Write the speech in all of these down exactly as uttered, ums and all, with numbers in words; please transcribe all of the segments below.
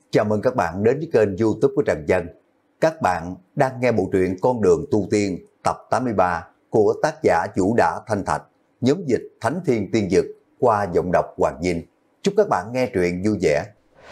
Chào mừng các bạn đến với kênh YouTube của Trần Dân. Các bạn đang nghe bộ truyện Con đường tu tiên tập tám mươi ba của tác giả Vũ Đã Thanh Thạch, nhóm dịch Thánh Thiên Tiên Dực qua giọng đọc Hoàng Dinh. Chúc các bạn nghe truyện vui vẻ.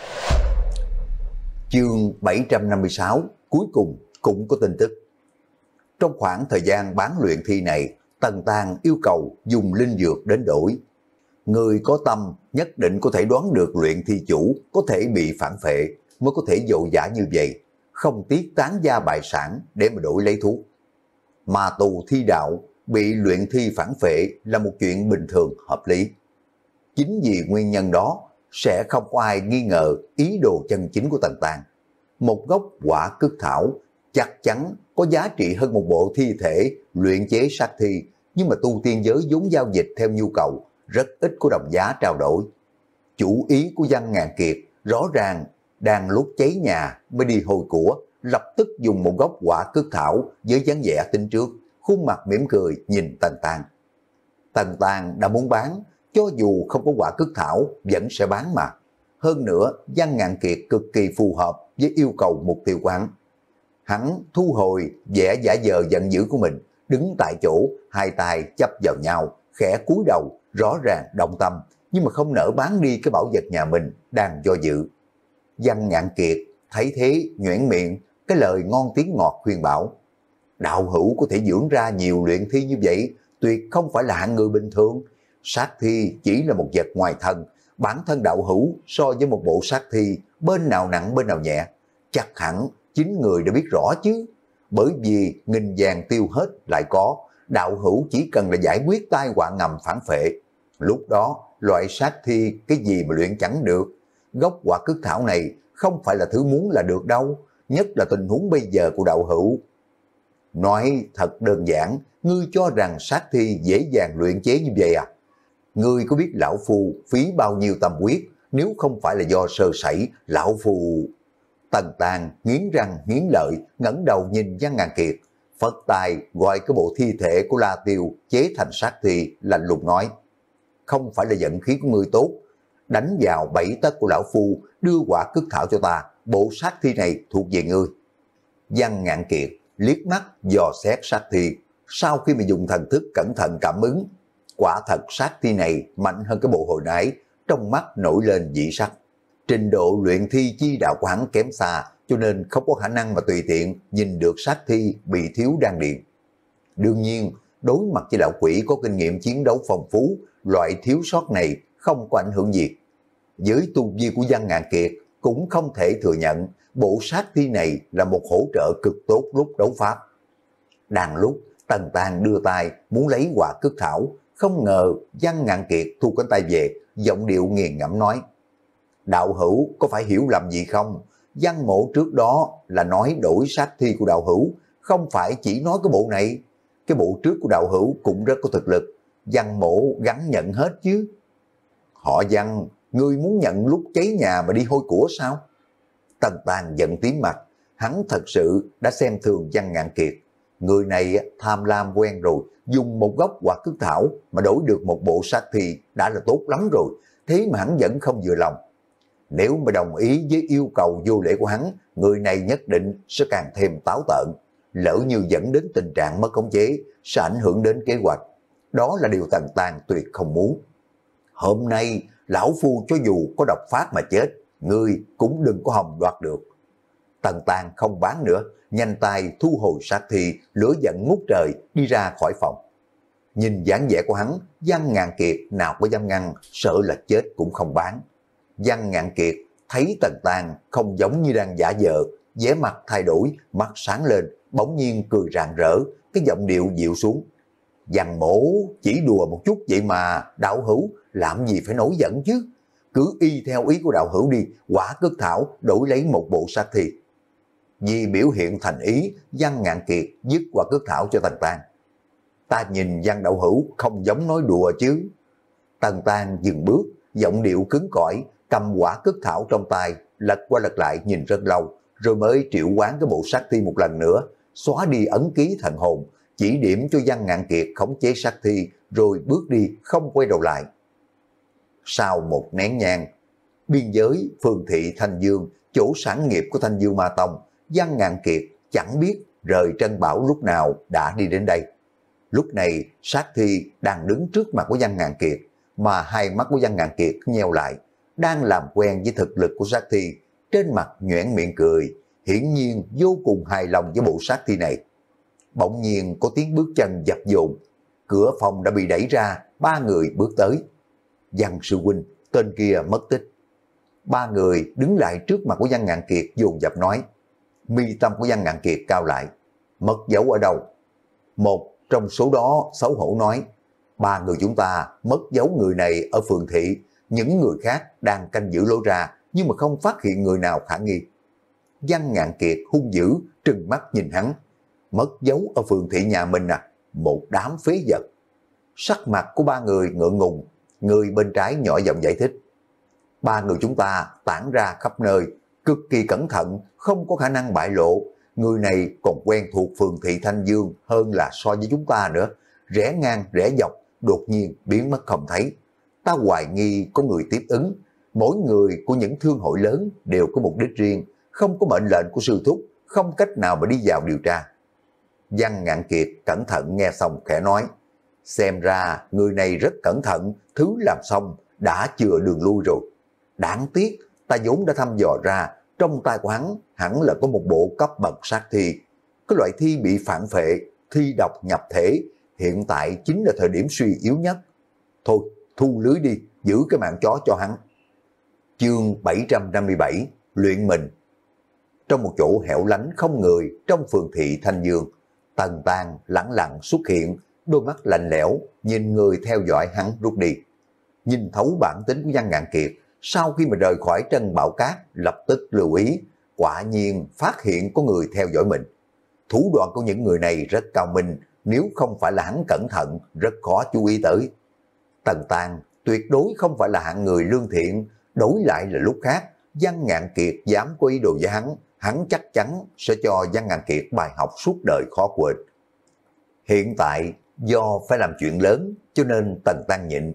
Chương bảy trăm năm mươi sáu, cuối cùng cũng có tin tức. Trong khoảng thời gian bán luyện thi này, Tần Tàng yêu cầu dùng linh dược đến đổi. Người có tâm nhất định có thể đoán được luyện thi chủ có thể bị phản phệ mới có thể dội dã như vậy, không tiếc tán gia bại sản để mà đổi lấy thuốc. Mà tù thi đạo bị luyện thi phản phệ là một chuyện bình thường hợp lý. Chính vì nguyên nhân đó sẽ không có ai nghi ngờ ý đồ chân chính của Tần Tàng. Một gốc quả cức thảo chắc chắn có giá trị hơn một bộ thi thể luyện chế sát thi, nhưng mà tu tiên giới vốn giao dịch theo nhu cầu, rất ít có đồng giá trao đổi. Chủ ý của Văn Ngàn Kiệt rõ ràng đang lúc cháy nhà mới đi hồi của, lập tức dùng một gốc quả cước thảo với dáng vẻ tính trước, khuôn mặt mỉm cười nhìn Tần Tàng. Tần Tàng đã muốn bán, cho dù không có quả cước thảo vẫn sẽ bán mà. Hơn nữa, Văn Ngàn Kiệt cực kỳ phù hợp với yêu cầu mục tiêu của hắn. Hắn thu hồi vẻ giả vờ giận dữ của mình, đứng tại chỗ, hai tay chắp vào nhau, khẽ cúi đầu, rõ ràng động tâm, nhưng mà không nỡ bán đi cái bảo vật nhà mình đang do dự. Văn Ngạn Kiệt thấy thế nhuyễn miệng, cái lời ngon tiếng ngọt khuyên bảo: đạo hữu có thể dưỡng ra nhiều luyện thi như vậy, tuyệt không phải là hạng người bình thường. Sát thi chỉ là một vật ngoài thân, bản thân đạo hữu so với một bộ sát thi, bên nào nặng bên nào nhẹ, chắc hẳn chính người đã biết rõ chứ. Bởi vì nghìn vàng tiêu hết lại có, đạo hữu chỉ cần là giải quyết tai họa ngầm phản phệ. Lúc đó, loại sát thi cái gì mà luyện chẳng được. Gốc quả cức thảo này không phải là thứ muốn là được đâu, nhất là tình huống bây giờ của đạo hữu. Nói thật đơn giản, ngươi cho rằng sát thi dễ dàng luyện chế như vậy à? Ngươi có biết lão phu phí bao nhiêu tâm huyết, nếu không phải là do sơ sẩy, lão phu... Tần Tàng nghiến răng nghiến lợi, ngẩng đầu nhìn Văn Ngàn Kiệt, phất tay gọi cái bộ thi thể của La Tiêu chế thành sát thi, lạnh lùng nói: không phải là vận khí của ngươi tốt, đánh vào bảy tấc của lão phu, đưa quả cức thảo cho ta, bộ sát thi này thuộc về ngươi. Văn Ngạn Kiệt liếc mắt dò xét sát thi, sau khi mà dùng thần thức cẩn thận cảm ứng, quả thật sát thi này mạnh hơn cái bộ hồi nãy, trong mắt nổi lên dị sắc. Trình độ luyện thi chi đạo của hắn kém xa, cho nên không có khả năng mà tùy tiện nhìn được sát thi bị thiếu đan điền. Đương nhiên, đối mặt với lão quỷ có kinh nghiệm chiến đấu phong phú, loại thiếu sót này không có ảnh hưởng gì. Với tu vi của Văn Ngạn Kiệt cũng không thể thừa nhận bộ sát thi này là một hỗ trợ cực tốt lúc đấu pháp. Đang lúc Tần Tàng đưa tay muốn lấy quả cức thảo, không ngờ Văn Ngạn Kiệt thu cánh tay về, giọng điệu nghiền ngẫm nói: đạo hữu có phải hiểu lầm gì không? Văn mộ trước đó là nói đổi sát thi của đạo hữu, không phải chỉ nói cái bộ này. Cái bộ trước của đạo hữu cũng rất có thực lực, Văn mộ gắn nhận hết chứ. Họ Văn, ngươi muốn nhận lúc cháy nhà mà đi hôi của sao? Tần Tàng giận tím mặt, hắn thật sự đã xem thường Văn Ngạn Kiệt. Người này tham lam quen rồi, dùng một gốc quả cức thảo mà đổi được một bộ sát thi đã là tốt lắm rồi, thế mà hắn vẫn không vừa lòng. Nếu mà đồng ý với yêu cầu vô lễ của hắn, người này nhất định sẽ càng thêm táo tợn. Lỡ như dẫn đến tình trạng mất khống chế, sẽ ảnh hưởng đến kế hoạch. Đó là điều Tần Tàng tuyệt không muốn. Hôm nay, lão phu cho dù có độc phát mà chết, ngươi cũng đừng có hòng đoạt được. Tần Tàng không bán nữa, nhanh tay thu hồi sát thi, lửa giận ngút trời đi ra khỏi phòng. Nhìn dáng vẻ của hắn, Văn Ngàn Kiệt nào có dám ngăn, sợ là chết cũng không bán. Văn Ngạn Kiệt thấy Tần Tàng không giống như đang giả vờ, vẻ mặt thay đổi, mắt sáng lên, bỗng nhiên cười rạng rỡ, cái giọng điệu dịu xuống: Văn mổ chỉ đùa một chút vậy mà, đạo hữu làm gì phải nổi giận chứ? Cứ y theo ý của đạo hữu đi, quả cức thảo đổi lấy một bộ sát thi. Vì biểu hiện thành ý, Văn Ngạn Kiệt dứt quả cức thảo cho Tần Tàng. Ta nhìn Văn đạo hữu không giống nói đùa chứ. Tần Tàng dừng bước, giọng điệu cứng cỏi, cầm quả cức thảo trong tay, lật qua lật lại nhìn rất lâu, rồi mới triệu hoán cái bộ sát thi một lần nữa, xóa đi ấn ký thần hồn, chỉ điểm cho Văn Ngạn Kiệt khống chế sát thi, rồi bước đi không quay đầu lại. Sau một nén nhang, biên giới phường thị Thanh Dương chỗ sản nghiệp của Thanh Dương Ma Tông, Văn Ngạn Kiệt chẳng biết rời Trân Bảo lúc nào đã đi đến đây. Lúc này sát thi đang đứng trước mặt của Văn Ngạn Kiệt, mà hai mắt của Văn Ngạn Kiệt nheo lại, đang làm quen với thực lực của sát thi, trên mặt nhoẻn miệng cười, hiển nhiên vô cùng hài lòng với bộ sát thi này. Bỗng nhiên có tiếng bước chân dập dồn, cửa phòng đã bị đẩy ra, ba người bước tới. Văn sư huynh, tên kia mất tích. Ba người đứng lại trước mặt của Văn Ngạn Kiệt dồn dập nói. Mi tâm của Văn Ngạn Kiệt cao lại. Mất dấu ở đâu? Một trong số đó xấu hổ nói. Ba người chúng ta mất dấu người này ở phường thị, những người khác đang canh giữ lối ra, nhưng mà không phát hiện người nào khả nghi. Văn Ngạn Kiệt hung dữ, trừng mắt nhìn hắn. Mất dấu ở phường thị nhà mình à? Một đám phế vật. Sắc mặt của ba người ngượng ngùng, người bên trái nhỏ giọng giải thích. Ba người chúng ta tản ra khắp nơi, cực kỳ cẩn thận, không có khả năng bại lộ. Người này còn quen thuộc phường thị Thanh Dương hơn là so với chúng ta nữa. Rẽ ngang, rẽ dọc, đột nhiên biến mất không thấy. Ta hoài nghi có người tiếp ứng. Mỗi người của những thương hội lớn đều có mục đích riêng, không có mệnh lệnh của sư thúc, không cách nào mà đi vào điều tra. Văn Ngạn Kiệt cẩn thận nghe xong khẽ nói. Xem ra người này rất cẩn thận, thứ làm xong đã chừa đường lui rồi. Đáng tiếc, ta vốn đã thăm dò ra, trong tay của hắn hẳn là có một bộ cấp bậc sát thi. Cái loại thi bị phản phệ, thi độc nhập thể, hiện tại chính là thời điểm suy yếu nhất. Thôi, thu lưới đi, giữ cái mạng chó cho hắn. Chương bảy trăm năm mươi bảy, luyện mình. Trong một chỗ hẻo lánh không người trong phường thị Thanh Dương, Tần Tang lẳng lặng xuất hiện, đôi mắt lạnh lẽo, nhìn người theo dõi hắn rút đi. Nhìn thấu bản tính của Văn Ngạn Kiệt, sau khi mà rời khỏi Trân Bảo Cát, lập tức lưu ý, quả nhiên phát hiện có người theo dõi mình. Thủ đoạn của những người này rất cao minh, nếu không phải là hắn cẩn thận, rất khó chú ý tới. Tần Tang tuyệt đối không phải là hạng người lương thiện, đổi lại là lúc khác, Văn Ngạn Kiệt dám có ý đồ với hắn, hắn chắc chắn sẽ cho Văn Ngạn Kiệt bài học suốt đời khó quên. Hiện tại, do phải làm chuyện lớn, cho nên Tần Tang nhịn.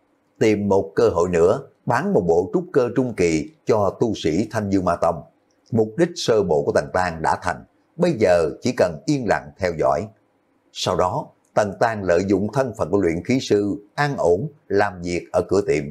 Tìm một cơ hội nữa, bán một bộ trúc cơ trung kỳ cho tu sĩ Thanh Dương Ma Tông. Mục đích sơ bộ của Tần Tang đã thành, bây giờ chỉ cần yên lặng theo dõi. Sau đó, Tần Tang lợi dụng thân phận của luyện khí sư, an ổn, làm việc ở cửa tiệm.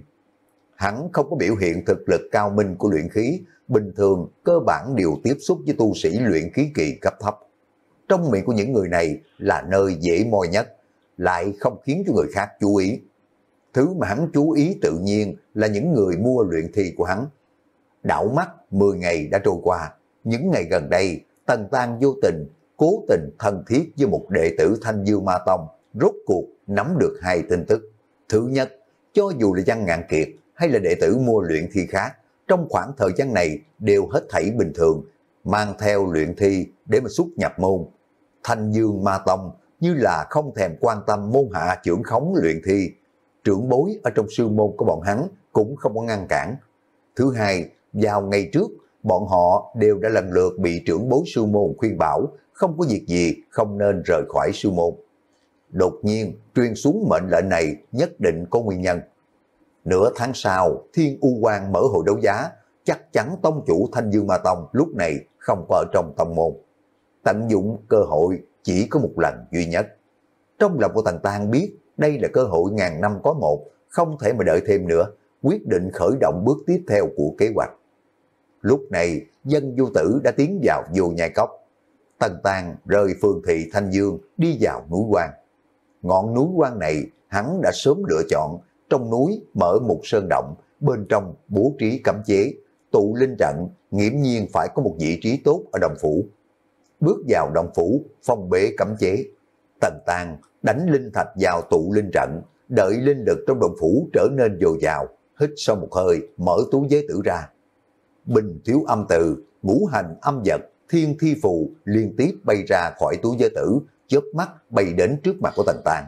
Hắn không có biểu hiện thực lực cao minh của luyện khí, bình thường cơ bản đều tiếp xúc với tu sĩ luyện khí kỳ cấp thấp. Trong miệng của những người này là nơi dễ môi nhất, lại không khiến cho người khác chú ý. Thứ mà hắn chú ý tự nhiên là những người mua luyện thi của hắn. Đảo mắt mười ngày đã trôi qua, những ngày gần đây Tần Tang vô tình, cố tình thân thiết với một đệ tử Thanh Dương Ma Tông, rốt cuộc nắm được hai tin tức. Thứ nhất, cho dù là Văn Ngạn Kiệt hay là đệ tử mua luyện thi khác, trong khoảng thời gian này đều hết thảy bình thường, mang theo luyện thi để mà xuất nhập môn. Thanh Dương Ma Tông như là không thèm quan tâm môn hạ trưởng khống luyện thi, trưởng bối ở trong sư môn của bọn hắn cũng không có ngăn cản. Thứ hai, vào ngày trước, bọn họ đều đã lần lượt bị trưởng bối sư môn khuyên bảo, không có việc gì không nên rời khỏi sư môn. Đột nhiên, truyền xuống mệnh lệnh này nhất định có nguyên nhân. Nửa tháng sau, Thiên U Quang mở hội đấu giá, chắc chắn tông chủ Thanh Dương Ma Tông lúc này không có ở trong tông môn. Tận dụng cơ hội chỉ có một lần duy nhất. Trong lòng của Tần Tang biết đây là cơ hội ngàn năm có một, không thể mà đợi thêm nữa, quyết định khởi động bước tiếp theo của kế hoạch. Lúc này, Dân Vô Tử đã tiến vào Vô Nhai Cốc. Tần Tang rời phường thị Thanh Dương đi vào núi Quan. Ngọn núi Quan này hắn đã sớm lựa chọn, trong núi mở một sơn động, bên trong bố trí cấm chế, tụ linh trận, nghiễm nhiên phải có một vị trí tốt ở động phủ. Bước vào động phủ, phong bế cấm chế. Tần Tang đánh linh thạch vào tụ linh trận, đợi linh lực trong động phủ trở nên dồi dào, hít sâu một hơi, mở túi giới tử ra. Bình thiếu âm từ, ngũ hành âm vật, thiên thi phù liên tiếp bay ra khỏi túi giới tử, chớp mắt bay đến trước mặt của Tần Tang.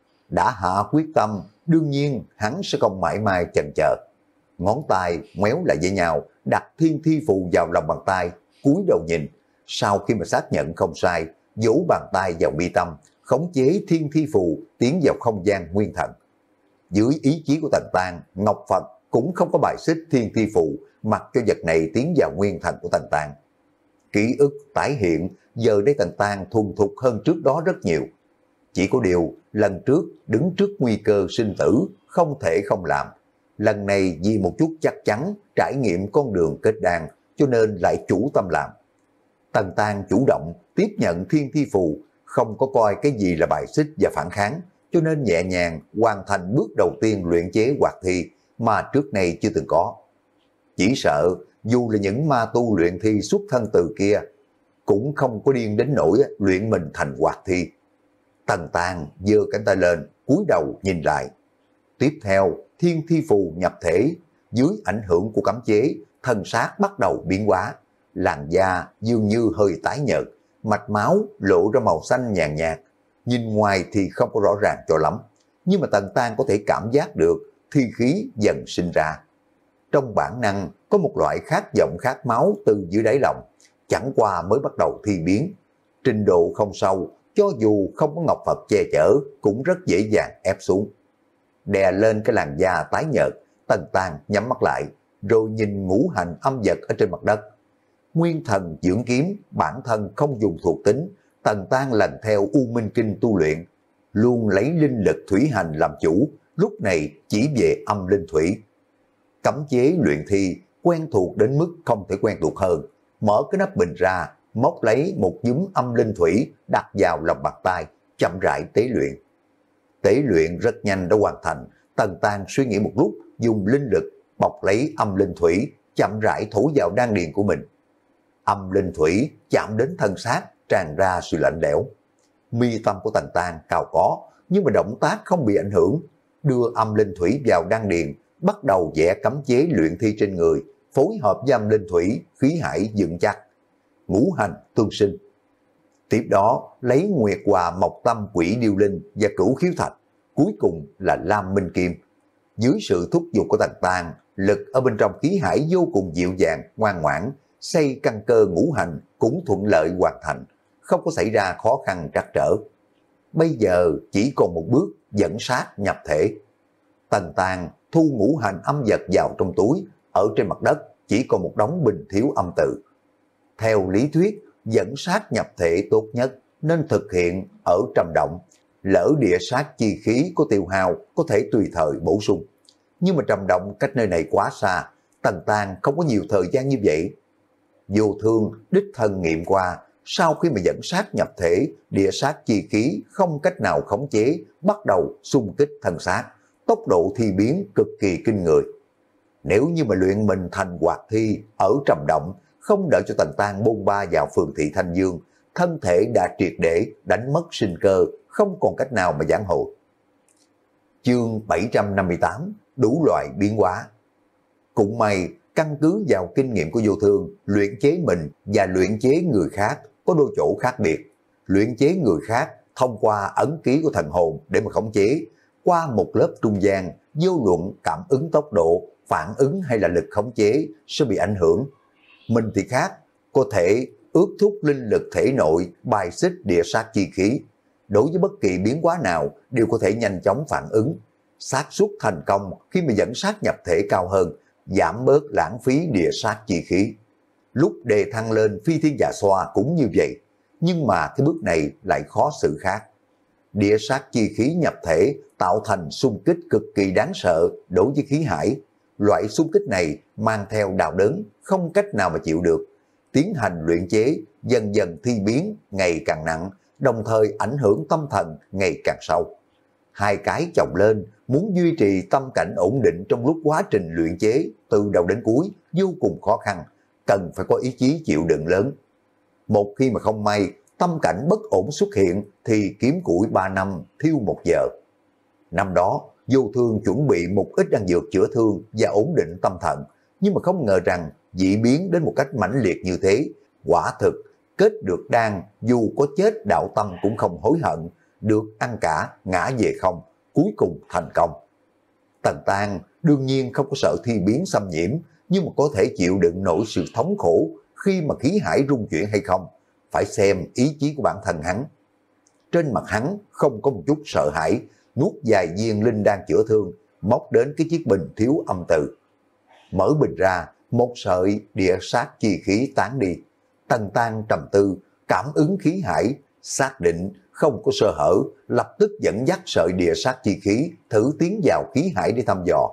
Đã hạ quyết tâm, đương nhiên hắn sẽ không mãi mai chần chờ. Ngón tay ngoéo lại với nhau, đặt thiên thi phù vào lòng bàn tay, cúi đầu nhìn. Sau khi mà xác nhận không sai, vỗ bàn tay vào mi tâm, khống chế thiên thi phù tiến vào không gian nguyên thần. Dưới ý chí của Tần Tang, Ngọc Phật cũng không có bài xích thiên thi phù, mặc cho vật này tiến vào nguyên thần của Tần Tàng. Ký ức tái hiện, giờ đây Tần Tàng thuần thục hơn trước đó rất nhiều. Chỉ có điều, lần trước đứng trước nguy cơ sinh tử, không thể không làm. Lần này vì một chút chắc chắn, trải nghiệm con đường kết đan, cho nên lại chủ tâm làm. Tần Tàng chủ động tiếp nhận thiên thi phù, không có coi cái gì là bài xích và phản kháng, cho nên nhẹ nhàng hoàn thành bước đầu tiên luyện chế hoạt thi mà trước nay chưa từng có. Chỉ sợ dù là những ma tu luyện thi xuất thân từ kia, cũng không có điên đến nỗi luyện mình thành hoạt thi. Tần Tàng giơ cánh tay lên, cúi đầu nhìn lại. Tiếp theo, thiên thi phù nhập thể, dưới ảnh hưởng của cấm chế, thân xác bắt đầu biến hóa. Làn da dường như hơi tái nhợt, mạch máu lộ ra màu xanh nhàn nhạt. Nhìn ngoài thì không có rõ ràng cho lắm, nhưng mà Tần Tàng có thể cảm giác được thi khí dần sinh ra. Trong bản năng có một loại khát vọng khát máu từ dưới đáy lòng, chẳng qua mới bắt đầu thi biến. Trình độ không sâu, cho dù không có ngọc Phật che chở, cũng rất dễ dàng ép xuống. Đè lên cái làn da tái nhợt, Tần Tàng nhắm mắt lại, rồi nhìn ngũ hành âm vật ở trên mặt đất. Nguyên thần dưỡng kiếm, bản thân không dùng thuộc tính, Tần Tàng lần theo U Minh Kinh tu luyện, luôn lấy linh lực thủy hành làm chủ, lúc này chỉ về âm linh thủy. Cấm chế luyện thi, quen thuộc đến mức không thể quen thuộc hơn, mở cái nắp bình ra, móc lấy một nhúm âm linh thủy, đặt vào lòng bàn tay, chậm rãi tế luyện. Tế luyện rất nhanh đã hoàn thành, Tần Tàng suy nghĩ một lúc, dùng linh lực bọc lấy âm linh thủy, chậm rãi thổi vào đan điền của mình. Âm linh thủy chạm đến thân xác, tràn ra sự lạnh lẽo. Mi tâm của Tần Tàng cao có, nhưng mà động tác không bị ảnh hưởng, đưa âm linh thủy vào đan điền, bắt đầu vẽ cấm chế luyện thi trên người, phối hợp với âm linh thủy, khí hải vững chắc. Ngũ hành tương sinh. Tiếp đó lấy Nguyệt Hòa Mộc Tâm Quỷ Điêu Linh và Cửu Khiếu Thạch, cuối cùng là Lam Minh Kim. Dưới sự thúc giục của Tần Tàng, lực ở bên trong khí hải vô cùng dịu dàng, ngoan ngoãn, xây căn cơ ngũ hành cũng thuận lợi hoàn thành, không có xảy ra khó khăn trắc trở. Bây giờ chỉ còn một bước dẫn sát nhập thể. Tần Tàng thu ngũ hành âm vật vào trong túi, ở trên mặt đất chỉ còn một đống bình thiếu âm tự. Theo lý thuyết, dẫn sát nhập thể tốt nhất nên thực hiện ở trầm động, lỡ địa sát chi khí có tiêu hao có thể tùy thời bổ sung. Nhưng mà trầm động cách nơi này quá xa, Tần Tàng không có nhiều thời gian như vậy. Vô Thương đích thân nghiệm qua, sau khi mà dẫn sát nhập thể, địa sát chi khí không cách nào khống chế, bắt đầu xung kích thân xác, tốc độ thi biến cực kỳ kinh người. Nếu như mà luyện mình thành hoạt thi ở trầm động, không đợi cho Tần Tàng bôn ba vào phường thị Thanh Dương, thân thể đã triệt để đánh mất sinh cơ, không còn cách nào mà giảng hồi. Chương bảy trăm năm mươi tám, đủ loại biến hóa. Cũng may, căn cứ vào kinh nghiệm của Vô Thương, luyện chế mình và luyện chế người khác có đôi chỗ khác biệt. Luyện chế người khác thông qua ấn ký của thần hồn để mà khống chế, qua một lớp trung gian, vô luận cảm ứng tốc độ, phản ứng hay là lực khống chế sẽ bị ảnh hưởng. Mình thì khác, có thể ước thúc linh lực thể nội, bài xích địa sát chi khí. Đối với bất kỳ biến hóa nào đều có thể nhanh chóng phản ứng. Xác suất thành công khi mà dẫn sát nhập thể cao hơn, giảm bớt lãng phí địa sát chi khí. Lúc đề thăng lên phi thiên dạ xoa cũng như vậy, nhưng mà cái bước này lại khó xử khác. Địa sát chi khí nhập thể tạo thành xung kích cực kỳ đáng sợ đối với khí hải. Loại xung kích này mang theo đau đớn, không cách nào mà chịu được. Tiến hành luyện chế, dần dần thi biến ngày càng nặng, đồng thời ảnh hưởng tâm thần ngày càng sâu. Hai cái chồng lên, muốn duy trì tâm cảnh ổn định trong lúc quá trình luyện chế từ đầu đến cuối vô cùng khó khăn, cần phải có ý chí chịu đựng lớn. Một khi mà không may, tâm cảnh bất ổn xuất hiện thì kiếm củi ba năm, thiêu một giờ. Năm đó, Vô Thương chuẩn bị một ít đan dược chữa thương và ổn định tâm thần, nhưng mà không ngờ rằng dị biến đến một cách mãnh liệt như thế. Quả thực, kết được đan dù có chết đạo tâm cũng không hối hận, được ăn cả, ngã về không, cuối cùng thành công. Tần Tàng đương nhiên không có sợ thi biến xâm nhiễm, nhưng mà có thể chịu đựng nổi sự thống khổ khi mà khí hải rung chuyển hay không, phải xem ý chí của bản thân hắn. Trên mặt hắn không có một chút sợ hãi, nuốt vài viên linh đan chữa thương, móc đến cái chiếc bình thiếu âm tự, mở bình ra, một sợi địa sát chi khí tán đi. Tần Tang trầm tư, cảm ứng khí hải, xác định không có sơ hở, lập tức dẫn dắt sợi địa sát chi khí thử tiến vào khí hải để thăm dò.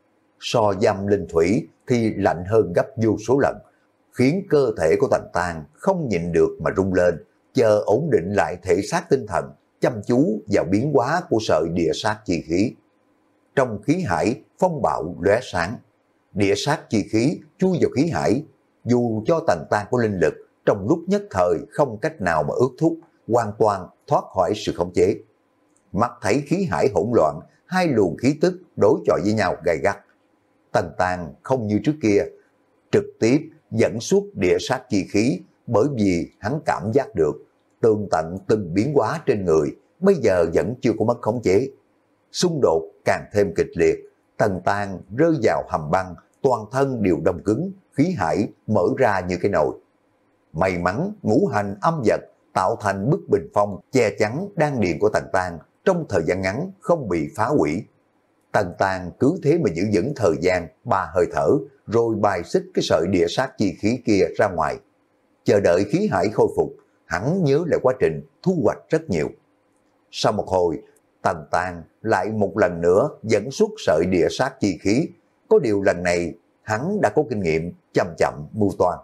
So giam linh thủy thì lạnh hơn gấp vô số lần, khiến cơ thể của Tần Tang không nhịn được mà rung lên, chờ ổn định lại thể xác tinh thần, chăm chú vào biến hóa của sợi địa sát chi khí. Trong khí hải, phong bạo lóe sáng, địa sát chi khí chui vào khí hải, dù cho Tần Tang có linh lực, trong lúc nhất thời không cách nào mà ước thúc, hoàn toàn thoát khỏi sự khống chế. Mắt thấy khí hải hỗn loạn, hai luồng khí tức đối chọi với nhau gay gắt. Tần Tang không như trước kia, trực tiếp dẫn xuất địa sát chi khí, bởi vì hắn cảm giác được tường tận từng biến hóa trên người, bây giờ vẫn chưa có mất khống chế. Xung đột càng thêm kịch liệt, Tần Tang rơi vào hầm băng, toàn thân đều đông cứng, khí hải mở ra như cái nồi. May mắn ngũ hành âm vật tạo thành bức bình phong che chắn đan điền của Tần Tang, trong thời gian ngắn không bị phá hủy. Tần Tang cứ thế mà giữ vững thời gian ba hơi thở, rồi bài xích cái sợi địa sát chi khí kia ra ngoài. Chờ đợi khí hải khôi phục, hắn nhớ lại quá trình thu hoạch rất nhiều. Sau một hồi, Tần Tang lại một lần nữa dẫn xuất sợi địa sát chi khí. Có điều lần này hắn đã có kinh nghiệm chậm chậm mưu toan.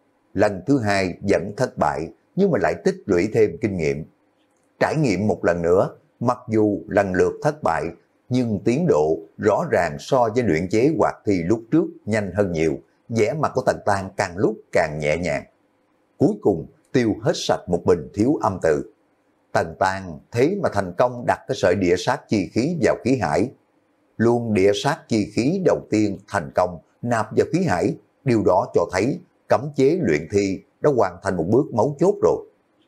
Lần thứ hai vẫn thất bại, nhưng mà lại tích lũy thêm kinh nghiệm. Trải nghiệm một lần nữa, mặc dù lần lượt thất bại, nhưng tiến độ rõ ràng so với luyện chế hoạt thi lúc trước nhanh hơn nhiều, vẻ mặt của Tần Tang càng lúc càng nhẹ nhàng. Cuối cùng tiêu hết sạch một bình thiếu âm tự. Tần Tang thế mà thành công đặt cái sợi địa sát chi khí vào khí hải. Luồng địa sát chi khí đầu tiên thành công nạp vào khí hải, điều đó cho thấy cấm chế luyện thi đã hoàn thành một bước mấu chốt rồi.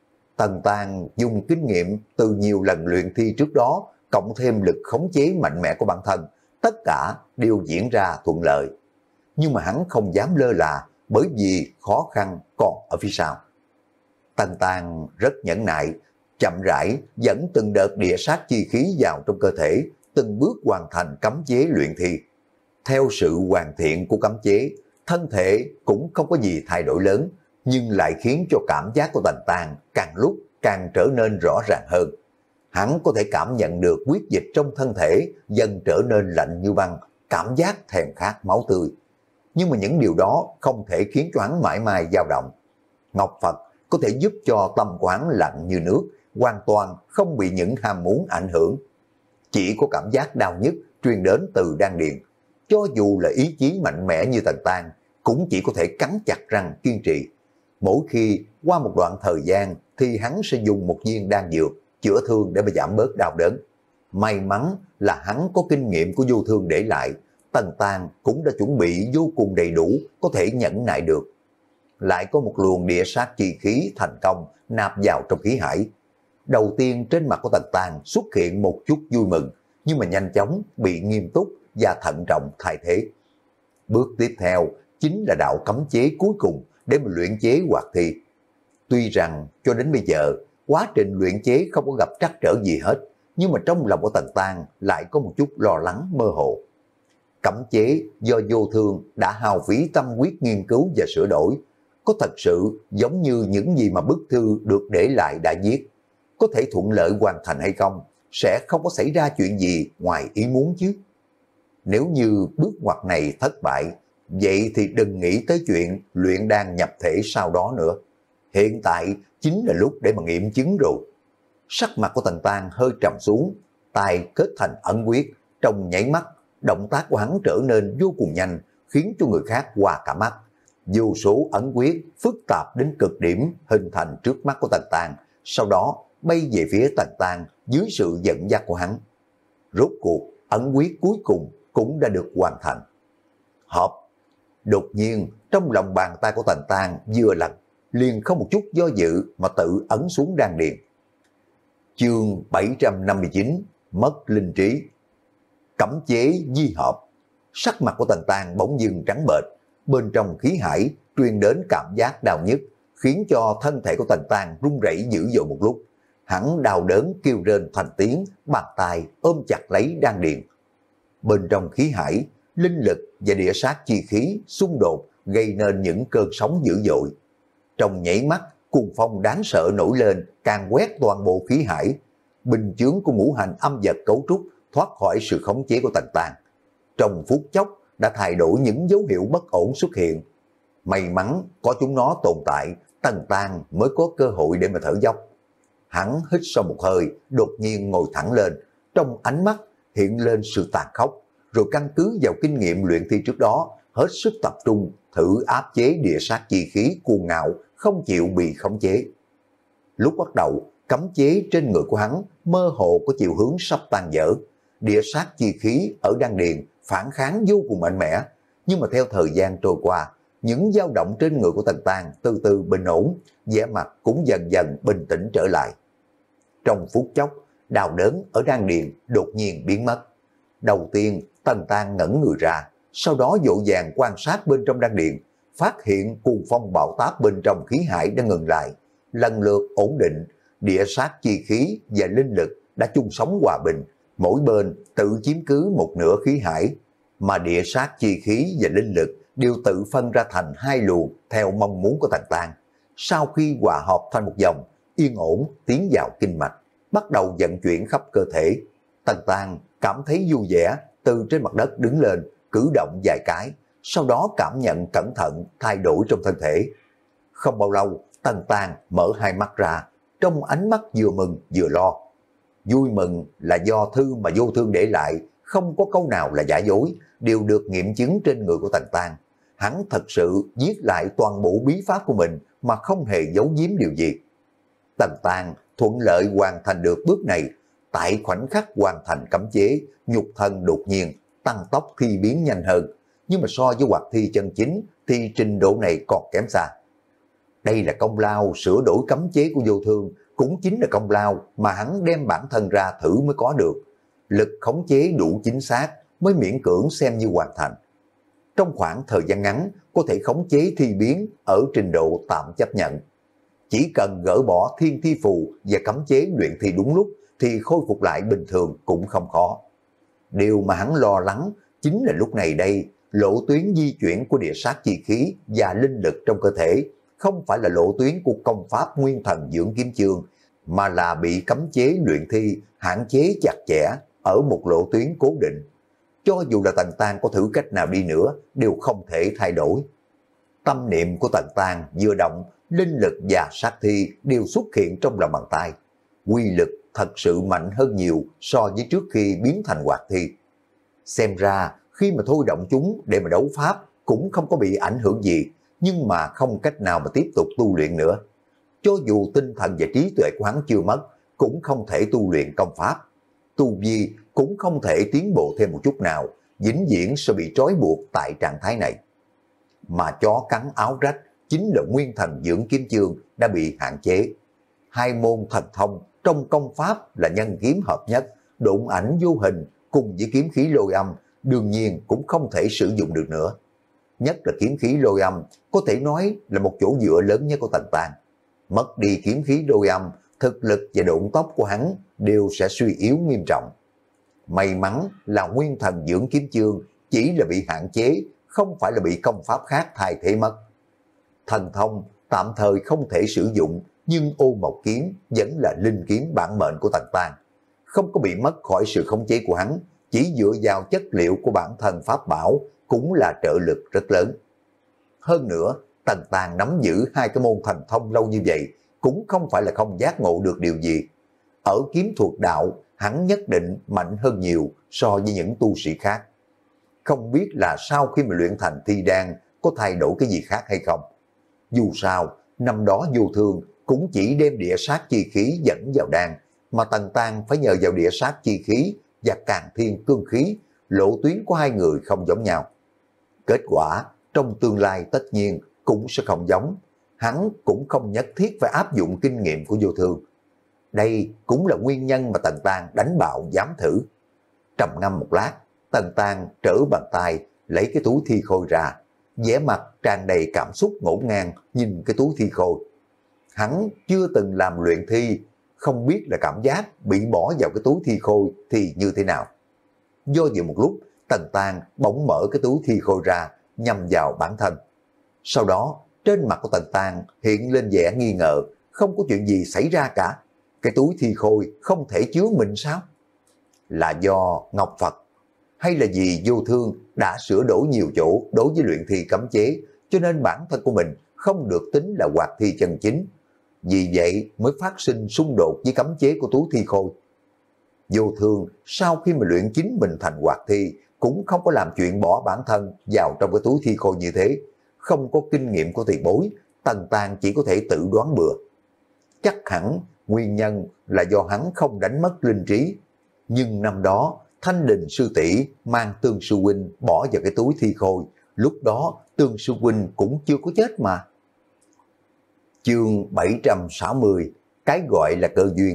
Tần Tang dùng kinh nghiệm từ nhiều lần luyện thi trước đó, cộng thêm lực khống chế mạnh mẽ của bản thân, tất cả đều diễn ra thuận lợi. Nhưng mà hắn không dám lơ là, bởi vì khó khăn còn ở phía sau. Tần Tang rất nhẫn nại, chậm rãi dẫn từng đợt địa sát chi khí vào trong cơ thể, từng bước hoàn thành cấm chế luyện thi. Theo sự hoàn thiện của cấm chế, thân thể cũng không có gì thay đổi lớn, nhưng lại khiến cho cảm giác của Tần Tang càng lúc càng trở nên rõ ràng hơn. Hắn có thể cảm nhận được huyết dịch trong thân thể dần trở nên lạnh như băng, cảm giác thèm khát máu tươi. Nhưng mà những điều đó không thể khiến cho hắn mãi mãi dao động. Ngọc Phật có thể giúp cho tâm của hắn lạnh như nước, hoàn toàn không bị những ham muốn ảnh hưởng. Chỉ có cảm giác đau nhức truyền đến từ đan điền. Cho dù là ý chí mạnh mẽ như Tần Tang, cũng chỉ có thể cắn chặt răng kiên trì. Mỗi khi qua một đoạn thời gian thì hắn sẽ dùng một viên đan dược chữa thương để mà giảm bớt đau đớn. May mắn là hắn có kinh nghiệm của vô thương để lại, Tần Tang cũng đã chuẩn bị vô cùng đầy đủ, có thể nhẫn nại được. Lại có một luồng địa sát chi khí thành công nạp vào trong khí hải. Đầu tiên trên mặt của Tần Tang xuất hiện một chút vui mừng, nhưng mà nhanh chóng bị nghiêm túc và thận trọng thay thế. Bước tiếp theo chính là đạo cấm chế cuối cùng để mà luyện chế hoạt thi. Tuy rằng cho đến bây giờ quá trình luyện chế không có gặp trắc trở gì hết, nhưng mà trong lòng của Tần Tang lại có một chút lo lắng mơ hồ. Cấm chế do vô thương đã hao phí tâm huyết nghiên cứu và sửa đổi, có thật sự giống như những gì mà bức thư được để lại đã viết, có thể thuận lợi hoàn thành hay không, sẽ không có xảy ra chuyện gì ngoài ý muốn chứ. Nếu như bước ngoặt này thất bại, vậy thì đừng nghĩ tới chuyện luyện đan nhập thể sau đó nữa. Hiện tại chính là lúc để mà nghiệm chứng rồi. Sắc mặt của Tần Tang hơi trầm xuống, tay kết thành ấn quyết, trong nháy mắt, động tác của hắn trở nên vô cùng nhanh, khiến cho người khác hoa cả mắt. Vô số ấn quyết phức tạp đến cực điểm hình thành trước mắt của Tần Tang, sau đó bay về phía Tần Tang dưới sự dẫn dắt của hắn. Rốt cuộc, ấn quyết cuối cùng cũng đã được hoàn thành. Hợp. Đột nhiên, trong lòng bàn tay của Tần Tang vừa lật, liền không một chút do dự mà tự ấn xuống đan điền. Chương bảy trăm năm mươi chín, mất linh trí. Cấm chế di hợp. Sắc mặt của Tần Tang bỗng dưng trắng bệch, bên trong khí hải truyền đến cảm giác đau nhức, khiến cho thân thể của Tần Tang run rẩy dữ dội một lúc. Hắn đau đớn kêu rên thành tiếng, bàn tay ôm chặt lấy đan điền. Bên trong khí hải, linh lực và địa sát chi khí xung đột gây nên những cơn sóng dữ dội. Trong nhảy mắt, cuồng phong đáng sợ nổi lên, càng quét toàn bộ khí hải. Bình chướng của ngũ hành âm vật cấu trúc thoát khỏi sự khống chế của Tần Tàng. Trong phút chốc đã thay đổi những dấu hiệu bất ổn xuất hiện. May mắn có chúng nó tồn tại, Tần Tàng mới có cơ hội để mà thở dốc. Hắn hít sâu một hơi, đột nhiên ngồi thẳng lên, trong ánh mắt hiện lên sự tàn khốc, rồi căn cứ vào kinh nghiệm luyện thi trước đó, hết sức tập trung thử áp chế địa sát chi khí cuồng ngạo, không chịu bị khống chế. Lúc bắt đầu, cấm chế trên người của hắn mơ hồ có chiều hướng sắp tan vỡ. Địa sát chi khí ở đan điền phản kháng vô cùng mạnh mẽ, nhưng mà theo thời gian trôi qua, những dao động trên người của Tần Tàng từ từ bình ổn, vẻ mặt cũng dần dần bình tĩnh trở lại. Trong phút chốc, đau đớn ở đan điền đột nhiên biến mất. Đầu tiên, Tần Tàng ngẩn người ra, sau đó vội vàng quan sát bên trong đan điền, phát hiện cuồng phong bạo táp bên trong khí hải đã ngừng lại, lần lượt ổn định, địa sát chi khí và linh lực đã chung sống hòa bình, mỗi bên tự chiếm cứ một nửa khí hải, mà địa sát chi khí và linh lực đều tự phân ra thành hai luồng theo mong muốn của Tần Tàng. Sau khi hòa hợp thành một dòng, yên ổn tiến vào kinh mạch, bắt đầu vận chuyển khắp cơ thể. Tần Tàng cảm thấy vui vẻ, từ trên mặt đất đứng lên, cử động vài cái, sau đó cảm nhận cẩn thận thay đổi trong thân thể. Không bao lâu, Tần Tàng mở hai mắt ra, trong ánh mắt vừa mừng vừa lo. Vui mừng là do thư mà Vô Thương để lại, không có câu nào là giả dối, đều được nghiệm chứng trên người của Tần Tàng. Hắn thật sự viết lại toàn bộ bí pháp của mình mà không hề giấu giếm điều gì. Tần Tàng thuận lợi hoàn thành được bước này, tại khoảnh khắc hoàn thành cấm chế, nhục thân đột nhiên tăng tốc thi biến nhanh hơn, nhưng mà so với hoạt thi chân chính thì trình độ này còn kém xa. Đây là công lao sửa đổi cấm chế của Vô Thương, cũng chính là công lao mà hắn đem bản thân ra thử mới có được. Lực khống chế đủ chính xác mới miễn cưỡng xem như hoàn thành. Trong khoảng thời gian ngắn có thể khống chế thi biến ở trình độ tạm chấp nhận. Chỉ cần gỡ bỏ thiên thi phù và cấm chế luyện thi đúng lúc thì khôi phục lại bình thường cũng không khó. Điều mà hắn lo lắng chính là lúc này đây, lộ tuyến di chuyển của địa sát chi khí và linh lực trong cơ thể không phải là lộ tuyến của công pháp Nguyên Thần Dưỡng Kiếm Chương, mà là bị cấm chế luyện thi hạn chế chặt chẽ ở một lộ tuyến cố định. Cho dù là Tần Tàng có thử cách nào đi nữa, đều không thể thay đổi. Tâm niệm của Tần Tàng vừa động, linh lực và sát thi đều xuất hiện trong lòng bàn tay. Quy lực thật sự mạnh hơn nhiều so với trước khi biến thành hoạt thi. Xem ra, khi mà thôi động chúng để mà đấu pháp cũng không có bị ảnh hưởng gì, nhưng mà không cách nào mà tiếp tục tu luyện nữa. Cho dù tinh thần và trí tuệ của hắn chưa mất, cũng không thể tu luyện công pháp. Tu vi cũng không thể tiến bộ thêm một chút nào, vĩnh viễn sẽ bị trói buộc tại trạng thái này. Mà chó cắn áo rách chính là Nguyên Thần Dưỡng Kiếm Chương đã bị hạn chế. Hai môn thần thông trong công pháp là nhân kiếm hợp nhất, độn ảnh vô hình cùng với kiếm khí lôi âm đương nhiên cũng không thể sử dụng được nữa. Nhất là kiếm khí lôi âm có thể nói là một chỗ dựa lớn nhất của Tần Tàng. Mất đi kiếm khí lôi âm, thực lực và độn tốc của hắn đều sẽ suy yếu nghiêm trọng. May mắn là Nguyên Thần Dưỡng Kiếm Chương chỉ là bị hạn chế, không phải là bị công pháp khác thay thế mất. Thần thông tạm thời không thể sử dụng, nhưng ô mộc kiếm vẫn là linh kiếm bản mệnh của Tần Tàng, không có bị mất khỏi sự khống chế của hắn, chỉ dựa vào chất liệu của bản thân pháp bảo cũng là trợ lực rất lớn. Hơn nữa, Tần Tàng nắm giữ hai cái môn thần thông lâu như vậy cũng không phải là không giác ngộ được điều gì. Ở kiếm thuật đạo, hắn nhất định mạnh hơn nhiều so với những tu sĩ khác. Không biết là sau khi mà luyện thành thi đan có thay đổi cái gì khác hay không. Dù sao, năm đó Vô Thương cũng chỉ đem địa sát chi khí dẫn vào đan, mà Tần Tàng phải nhờ vào địa sát chi khí và Càn Thiên cương khí, lộ tuyến của hai người không giống nhau. Kết quả, trong tương lai tất nhiên cũng sẽ không giống, hắn cũng không nhất thiết phải áp dụng kinh nghiệm của Vô Thương. Đây cũng là nguyên nhân mà Tần Tàng đánh bạo dám thử. Trầm ngâm một lát, Tần Tàng trở bàn tay lấy cái túi thi khôi ra, vẻ mặt tràn đầy cảm xúc ngổn ngang nhìn cái túi thi khôi. Hắn chưa từng làm luyện thi, không biết là cảm giác bị bỏ vào cái túi thi khôi thì như thế nào. Do dự một lúc, Tần Tang bỗng mở cái túi thi khôi ra, nhằm vào bản thân. Sau đó, trên mặt của Tần Tang hiện lên vẻ nghi ngờ, không có chuyện gì xảy ra cả. Cái túi thi khôi không thể chứa mình sao? Là do Ngọc Phật, hay là vì Vô Thương đã sửa đổi nhiều chỗ đối với luyện thi cấm chế, cho nên bản thân của mình không được tính là hoạt thi chân chính. Vì vậy mới phát sinh xung đột với cấm chế của túi thi khôi. Vô Thương sau khi mà luyện chính mình thành hoạt thi cũng không có làm chuyện bỏ bản thân vào trong cái túi thi khôi như thế. Không có kinh nghiệm của tiền bối, Tần Tang chỉ có thể tự đoán bừa. Chắc hẳn nguyên nhân là do hắn không đánh mất linh trí. Nhưng năm đó Thanh Đình sư tỷ mang Tương sư huynh bỏ vào cái túi thi khôi, lúc đó Tương sư huynh cũng chưa có chết mà. Chương bảy trăm sáu mươi, cái gọi là cơ duyên.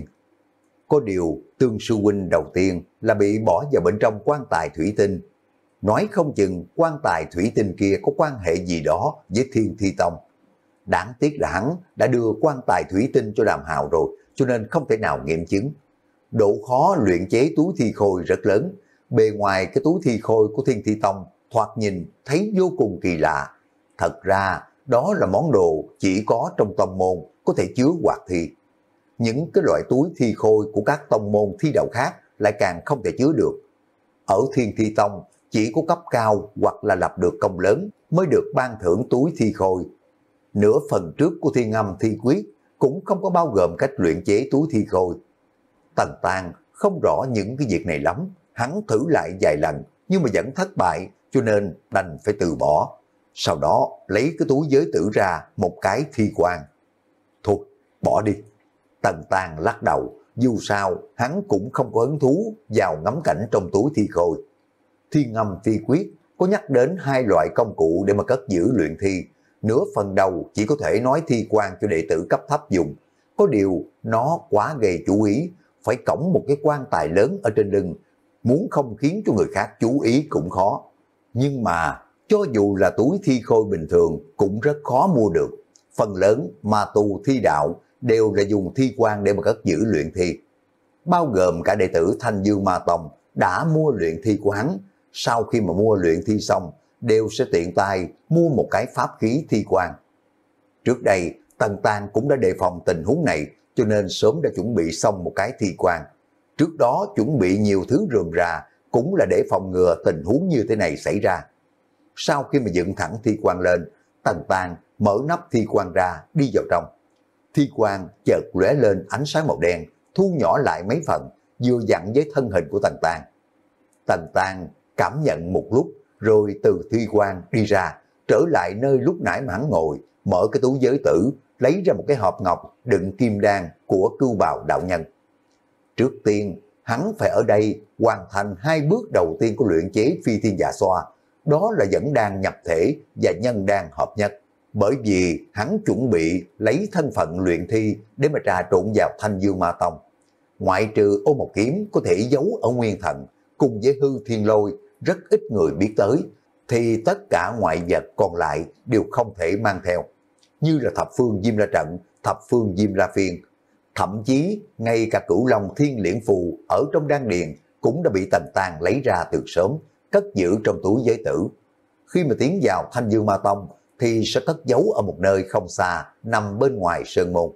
Có điều Tương sư huynh đầu tiên là bị bỏ vào bên trong quan tài thủy tinh. Nói không chừng quan tài thủy tinh kia có quan hệ gì đó với Thiên Thi Tông. Đáng tiếc là hắn đã đưa quan tài thủy tinh cho Đàm Hào rồi, cho nên không thể nào nghiệm chứng. Độ khó luyện chế túi thi khôi rất lớn. Bề ngoài cái túi thi khôi của Thiên Thi Tông thoạt nhìn thấy vô cùng kỳ lạ. Thật ra đó là món đồ chỉ có trong tông môn có thể chứa hoạt thi. Những cái loại túi thi khôi của các tông môn thi đạo khác lại càng không thể chứa được. Ở Thiên Thi Tông chỉ có cấp cao hoặc là lập được công lớn mới được ban thưởng túi thi khôi. Nửa phần trước của Thiên Âm Thi Quyết cũng không có bao gồm cách luyện chế túi thi khôi. Tần Tang không rõ những cái việc này lắm, hắn thử lại vài lần nhưng mà vẫn thất bại, cho nên đành phải từ bỏ. Sau đó lấy cái túi giới tử ra một cái thi quan. Thôi, bỏ đi. Tần Tang lắc đầu, dù sao hắn cũng không có hứng thú vào ngắm cảnh trong túi thi khôi. Thiên Âm Thi Quyết có nhắc đến hai loại công cụ để mà cất giữ luyện thi. Nửa phần đầu chỉ có thể nói thi quan cho đệ tử cấp thấp dùng. Có điều nó quá gây chú ý, phải cõng một cái quan tài lớn ở trên lưng. Muốn không khiến cho người khác chú ý cũng khó. Nhưng mà cho dù là túi thi khôi bình thường cũng rất khó mua được. Phần lớn ma tu thi đạo đều là dùng thi quan để mà cất giữ luyện thi. Bao gồm cả đệ tử Thanh Dương Ma Tông đã mua luyện thi của hắn. Sau khi mà mua luyện thi xong, đều sẽ tiện tay mua một cái pháp khí thi quan. Trước đây, Tần Tang cũng đã đề phòng tình huống này, cho nên sớm đã chuẩn bị xong một cái thi quan. Trước đó chuẩn bị nhiều thứ rườm rà, cũng là để phòng ngừa tình huống như thế này xảy ra. Sau khi mà dựng thẳng thi quan lên, Tần Tang mở nắp thi quan ra, đi vào trong. Thi quan chợt lóe lên ánh sáng màu đen, thu nhỏ lại mấy phần, vừa dặn với thân hình của Tần Tang. Tần Tang cảm nhận một lúc, rồi từ thi quan đi ra, trở lại nơi lúc nãy mà hắn ngồi, mở cái túi giới tử, lấy ra một cái hộp ngọc đựng kim đan của Cưu Bào đạo nhân. Trước tiên, hắn phải ở đây hoàn thành hai bước đầu tiên của luyện chế phi thiên dạ xoa, đó là dẫn đan nhập thể và nhân đan hợp nhất. Bởi vì hắn chuẩn bị lấy thân phận luyện thi để mà trà trộn vào Thanh Dương Ma Tông. Ngoại trừ Ô Mộc Kiếm có thể giấu ở Nguyên Thần, cùng với Hư Thiên Lôi rất ít người biết tới, thì tất cả ngoại vật còn lại đều không thể mang theo. Như là thập phương Diêm La Trận, thập phương Diêm La Phiên, thậm chí ngay cả Cửu Long Thiên Liễn Phù ở trong đan điền cũng đã bị Tần Tang lấy ra từ sớm, cất giữ trong túi giới tử. Khi mà tiến vào Thanh Dương Ma Tông thì sẽ cất giấu ở một nơi không xa, nằm bên ngoài sơn môn.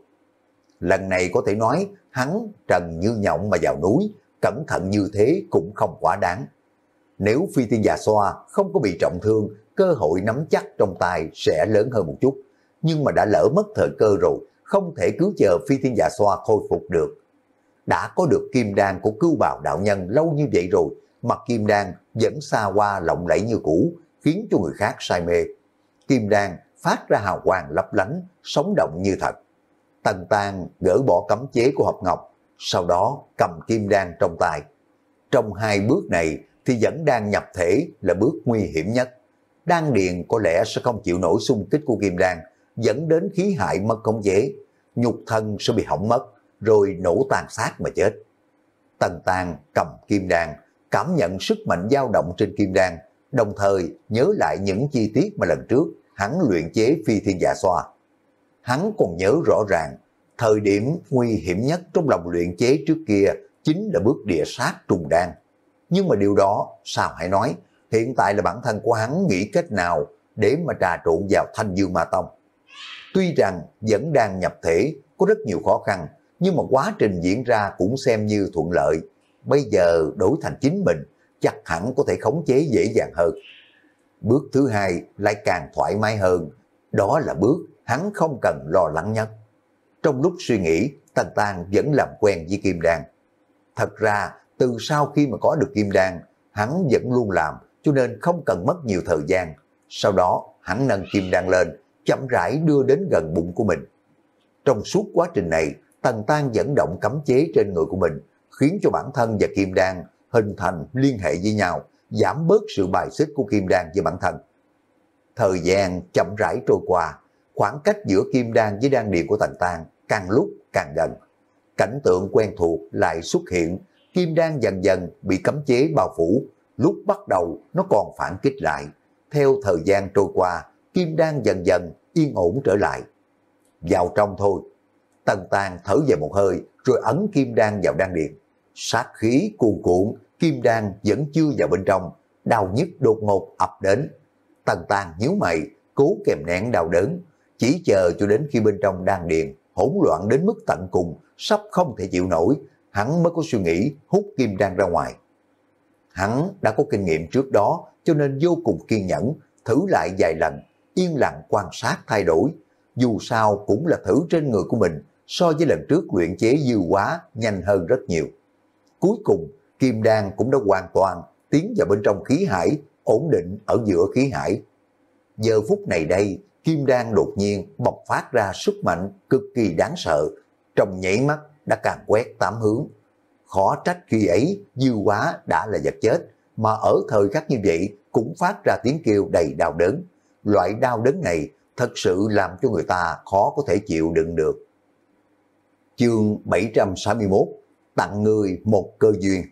Lần này có thể nói hắn trần như nhộng mà vào núi, cẩn thận như thế cũng không quá đáng. Nếu phi thiên dạ xoa không có bị trọng thương, cơ hội nắm chắc trong tay sẽ lớn hơn một chút. Nhưng mà đã lỡ mất thời cơ rồi, không thể cứ chờ phi thiên dạ xoa khôi phục được. Đã có được kim đan của Cưu Bào đạo nhân lâu như vậy rồi, mặt kim đan vẫn xa hoa lộng lẫy như cũ, khiến cho người khác say mê. Kim đan phát ra hào quang lấp lánh, sống động như thật. Tần Tang gỡ bỏ cấm chế của hộp ngọc, sau đó cầm kim đan trong tay. Trong hai bước này thì vẫn đang nhập thể là bước nguy hiểm nhất. Đan điền có lẽ sẽ không chịu nổi xung kích của kim đan, dẫn đến khí hại mất khống chế, nhục thân sẽ bị hỏng mất, rồi nổ tàn xác mà chết. Tần Tang cầm kim đan, cảm nhận sức mạnh dao động trên kim đan, đồng thời nhớ lại những chi tiết mà lần trước hắn luyện chế phi thiên dạ xoa. Hắn còn nhớ rõ ràng, thời điểm nguy hiểm nhất trong lòng luyện chế trước kia chính là bước địa sát trùng đan. Nhưng mà điều đó, sao hãy nói, Hiện tại là bản thân của hắn nghĩ cách nào để mà trà trộn vào Thanh Dương Ma Tông. Tuy rằng vẫn đang nhập thể, có rất nhiều khó khăn, nhưng mà quá trình diễn ra cũng xem như thuận lợi. Bây giờ đổi thành chính mình, chắc hẳn có thể khống chế dễ dàng hơn. Bước thứ hai lại càng thoải mái hơn, đó là bước hắn không cần lo lắng nhất. Trong lúc suy nghĩ, Tần Tang vẫn làm quen với kim đan. Thật ra, từ sau khi mà có được kim đan, hắn vẫn luôn làm, cho nên không cần mất nhiều thời gian. Sau đó, hắn nâng kim đan lên, chậm rãi đưa đến gần bụng của mình. Trong suốt quá trình này, Tần Tang dẫn động cấm chế trên người của mình, khiến cho bản thân và kim đan hình thành liên hệ với nhau, giảm bớt sự bài xích của kim đan với bản thân. Thời gian chậm rãi trôi qua, khoảng cách giữa kim đan với đan điền của Tần Tang càng lúc càng gần. Cảnh tượng quen thuộc lại xuất hiện, kim đan dần dần bị cấm chế bao phủ, lúc bắt đầu nó còn phản kích lại. Theo thời gian trôi qua, kim đan dần dần yên ổn trở lại. Vào trong thôi, Tần Tang thở dài một hơi rồi ấn kim đan vào đan điền. Sát khí cuồn cuộn, kim đan vẫn chưa vào bên trong, đau nhức đột ngột ập đến. Tần Tang nhíu mày, cố kèm nén đau đớn, chỉ chờ cho đến khi bên trong đan điền hỗn loạn đến mức tận cùng, sắp không thể chịu nổi, hắn mới có suy nghĩ hút kim đan ra ngoài. Hắn đã có kinh nghiệm trước đó, cho nên vô cùng kiên nhẫn, thử lại vài lần, yên lặng quan sát thay đổi. Dù sao cũng là thử trên người của mình, so với lần trước luyện chế dư hóa nhanh hơn rất nhiều. Cuối cùng, kim đan cũng đã hoàn toàn tiến vào bên trong khí hải, ổn định ở giữa khí hải. Giờ phút này đây, kim đan đột nhiên bộc phát ra sức mạnh cực kỳ đáng sợ, trong nhảy mắt đã càng quét tám hướng. Khó trách khi ấy dư hóa đã là vật chết, mà ở thời khắc như vậy cũng phát ra tiếng kêu đầy đau đớn. Loại đau đớn này thật sự làm cho người ta khó có thể chịu đựng được. Chương bảy trăm sáu mươi mốt, tặng người một cơ duyên.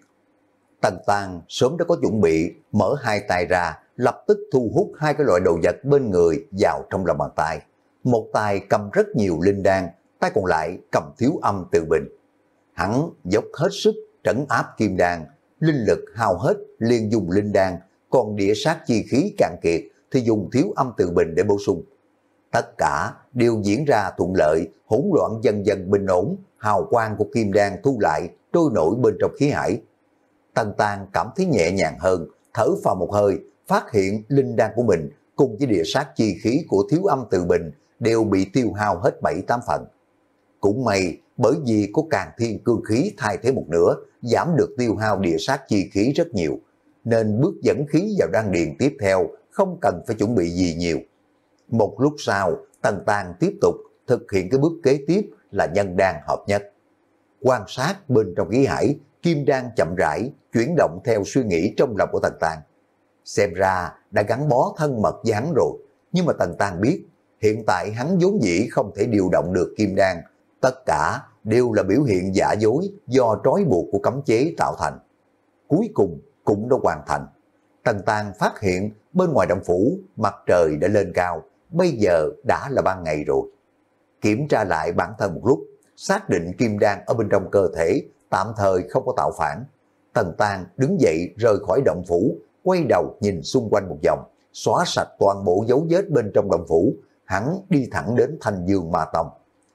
Tần Tang sớm đã có chuẩn bị, mở hai tay ra, lập tức thu hút hai cái loại đồ vật bên người vào trong lòng bàn tay. Một tay cầm rất nhiều linh đan, tay còn lại cầm thiếu âm tự bình. Hắn dốc hết sức trấn áp kim đan, linh lực hao hết liền dùng linh đan, còn địa sát chi khí cạn kiệt thì dùng thiếu âm tự bình để bổ sung. Tất cả đều diễn ra thuận lợi, hỗn loạn dần dần bình ổn, hào quang của kim đan thu lại trôi nổi bên trong khí hải. Tần Tang cảm thấy nhẹ nhàng hơn, thở phào một hơi, phát hiện linh đan của mình cùng với địa sát chi khí của thiếu âm tự bình đều bị tiêu hao hết bảy tám phần. Cũng may bởi vì có Càn Thiên Cương khí thay thế một nửa, giảm được tiêu hao địa sát chi khí rất nhiều, nên bước dẫn khí vào đan điền tiếp theo không cần phải chuẩn bị gì nhiều. Một lúc sau, Tần Tang tiếp tục thực hiện cái bước kế tiếp là nhân đan hợp nhất. Quan sát bên trong khí hải, kim đan chậm rãi chuyển động theo suy nghĩ trong lòng của Tần Tang. Xem ra đã gắn bó thân mật với hắn rồi, nhưng mà Tần Tang biết hiện tại hắn vốn dĩ không thể điều động được kim đan, tất cả đều là biểu hiện giả dối do trói buộc của cấm chế tạo thành. Cuối cùng cũng đã hoàn thành. Tần Tang phát hiện bên ngoài động phủ mặt trời đã lên cao, bây giờ đã là ban ngày rồi. Kiểm tra lại bản thân một lúc, xác định kim đan ở bên trong cơ thể tạm thời không có tạo phản. Tần Tang đứng dậy rời khỏi động phủ, quay đầu nhìn xung quanh một vòng, xóa sạch toàn bộ dấu vết bên trong động phủ, hắn đi thẳng đến Thanh Dương Ma Tông.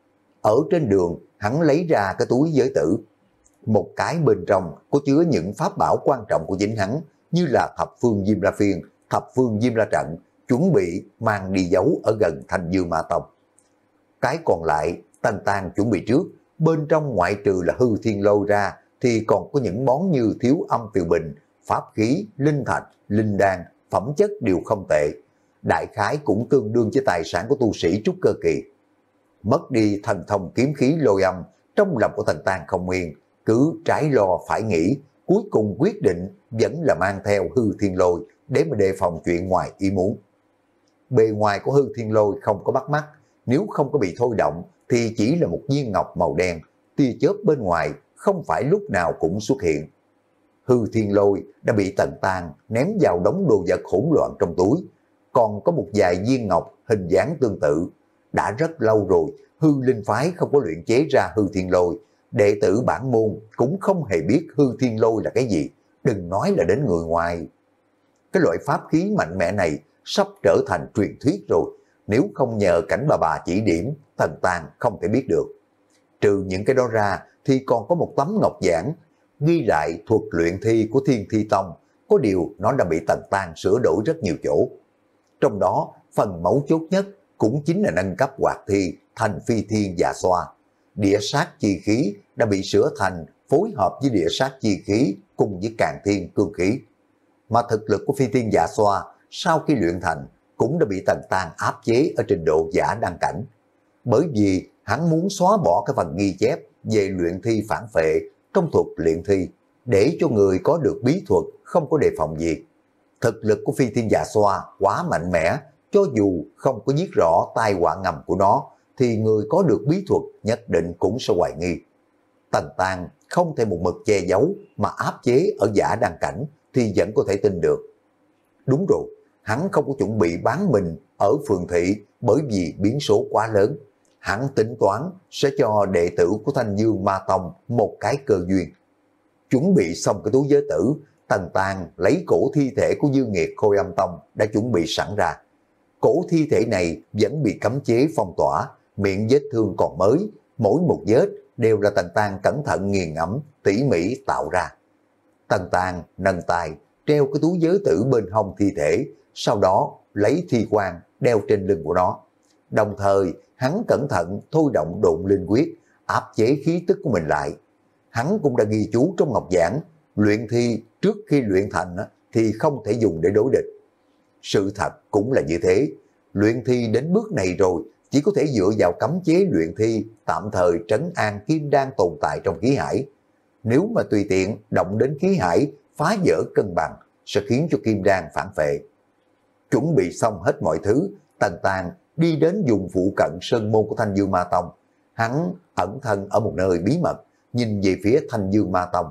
Ở trên đường, hắn lấy ra cái túi giới tử. Một cái bên trong có chứa những pháp bảo quan trọng của chính hắn, như là thập phương Diêm La Phiên, thập phương Diêm La Trận, chuẩn bị mang đi giấu ở gần Thanh Dương Ma Tông. Cái còn lại, Tần Tang chuẩn bị trước, bên trong ngoại trừ là hư thiên lôi ra, thì còn có những món như thiếu âm từ bình, pháp khí, linh thạch, linh đan, phẩm chất đều không tệ. Đại khái cũng tương đương với tài sản của tu sĩ trúc cơ kỳ. Mất đi thần thông kiếm khí lôi âm, trong lòng của Tần Tang không yên, cứ trái lo phải nghĩ, cuối cùng quyết định vẫn là mang theo hư thiên lôi để mà đề phòng chuyện ngoài ý muốn. Bề ngoài của hư thiên lôi không có bắt mắt, nếu không có bị thôi động thì chỉ là một viên ngọc màu đen, tia chớp bên ngoài không phải lúc nào cũng xuất hiện. Hư thiên lôi đã bị Tần Tang ném vào đống đồ vật hỗn loạn trong túi, còn có một vài viên ngọc hình dáng tương tự. Đã rất lâu rồi, hư linh phái không có luyện chế ra hư thiên lôi, đệ tử bản môn cũng không hề biết hư thiên lôi là cái gì, đừng nói là đến người ngoài. cái loại pháp khí mạnh mẽ này sắp trở thành truyền thuyết rồi. Nếu không nhờ cảnh bà bà chỉ điểm, Tần Tàng không thể biết được. Trừ những cái đó ra thì còn có một tấm ngọc giản ghi lại thuật luyện thi của Thiên Thi Tông, có điều nó đã bị Tần Tàng sửa đổi rất nhiều chỗ. Trong đó, phần mấu chốt nhất cũng chính là nâng cấp hoạt thi thành phi thiên dạ xoa. Địa sát chi khí đã bị sửa thành phối hợp với địa sát chi khí cùng với càn thiên cương khí. Mà thực lực của phi thiên dạ xoa sau khi luyện thành cũng đã bị Tần Tàng áp chế ở trình độ giả đăng cảnh. Bởi vì hắn muốn xóa bỏ cái phần ghi chép về luyện thi phản phệ trong thuật luyện thi, để cho người có được bí thuật không có đề phòng gì. Thực lực của phi thiên dạ xoa quá mạnh mẽ, cho dù không có viết rõ tai họa ngầm của nó, thì người có được bí thuật nhất định cũng sẽ hoài nghi. Tần Tàng không thể một mực che giấu mà áp chế ở giả đăng cảnh thì vẫn có thể tin được. Đúng rồi, hắn không có chuẩn bị bán mình ở phường thị bởi vì biến số quá lớn. Hắn tính toán sẽ cho đệ tử của Thanh Dương Ma Tông một cái cơ duyên. Chuẩn bị xong cái túi giới tử, Tần Tàng lấy cổ thi thể của Dương Nghiệt Khôi Âm Tông đã chuẩn bị sẵn ra. Cổ thi thể này vẫn bị cấm chế phong tỏa, miệng vết thương còn mới, mỗi một vết đều là Tần Tàng cẩn thận nghiền ngẫm, tỉ mỉ tạo ra. Tần Tàng nâng tay, treo cái túi giới tử bên hông thi thể, sau đó lấy thi quan đeo trên lưng của nó. Đồng thời, hắn cẩn thận thôi động độn linh quyết, áp chế khí tức của mình lại. Hắn cũng đã ghi chú trong ngọc giảng, luyện thi trước khi luyện thành thì không thể dùng để đối địch. Sự thật cũng là như thế, luyện thi đến bước này rồi, chỉ có thể dựa vào cấm chế luyện thi tạm thời trấn an kim đan tồn tại trong khí hải. Nếu mà tùy tiện động đến khí hải, phá vỡ cân bằng, sẽ khiến cho kim đan phản phệ. Chuẩn bị xong hết mọi thứ, Tần Tàng đi đến vùng phụ cận sơn môn của Thanh Dương Ma Tông. Hắn ẩn thân ở một nơi bí mật, nhìn về phía Thanh Dương Ma Tông.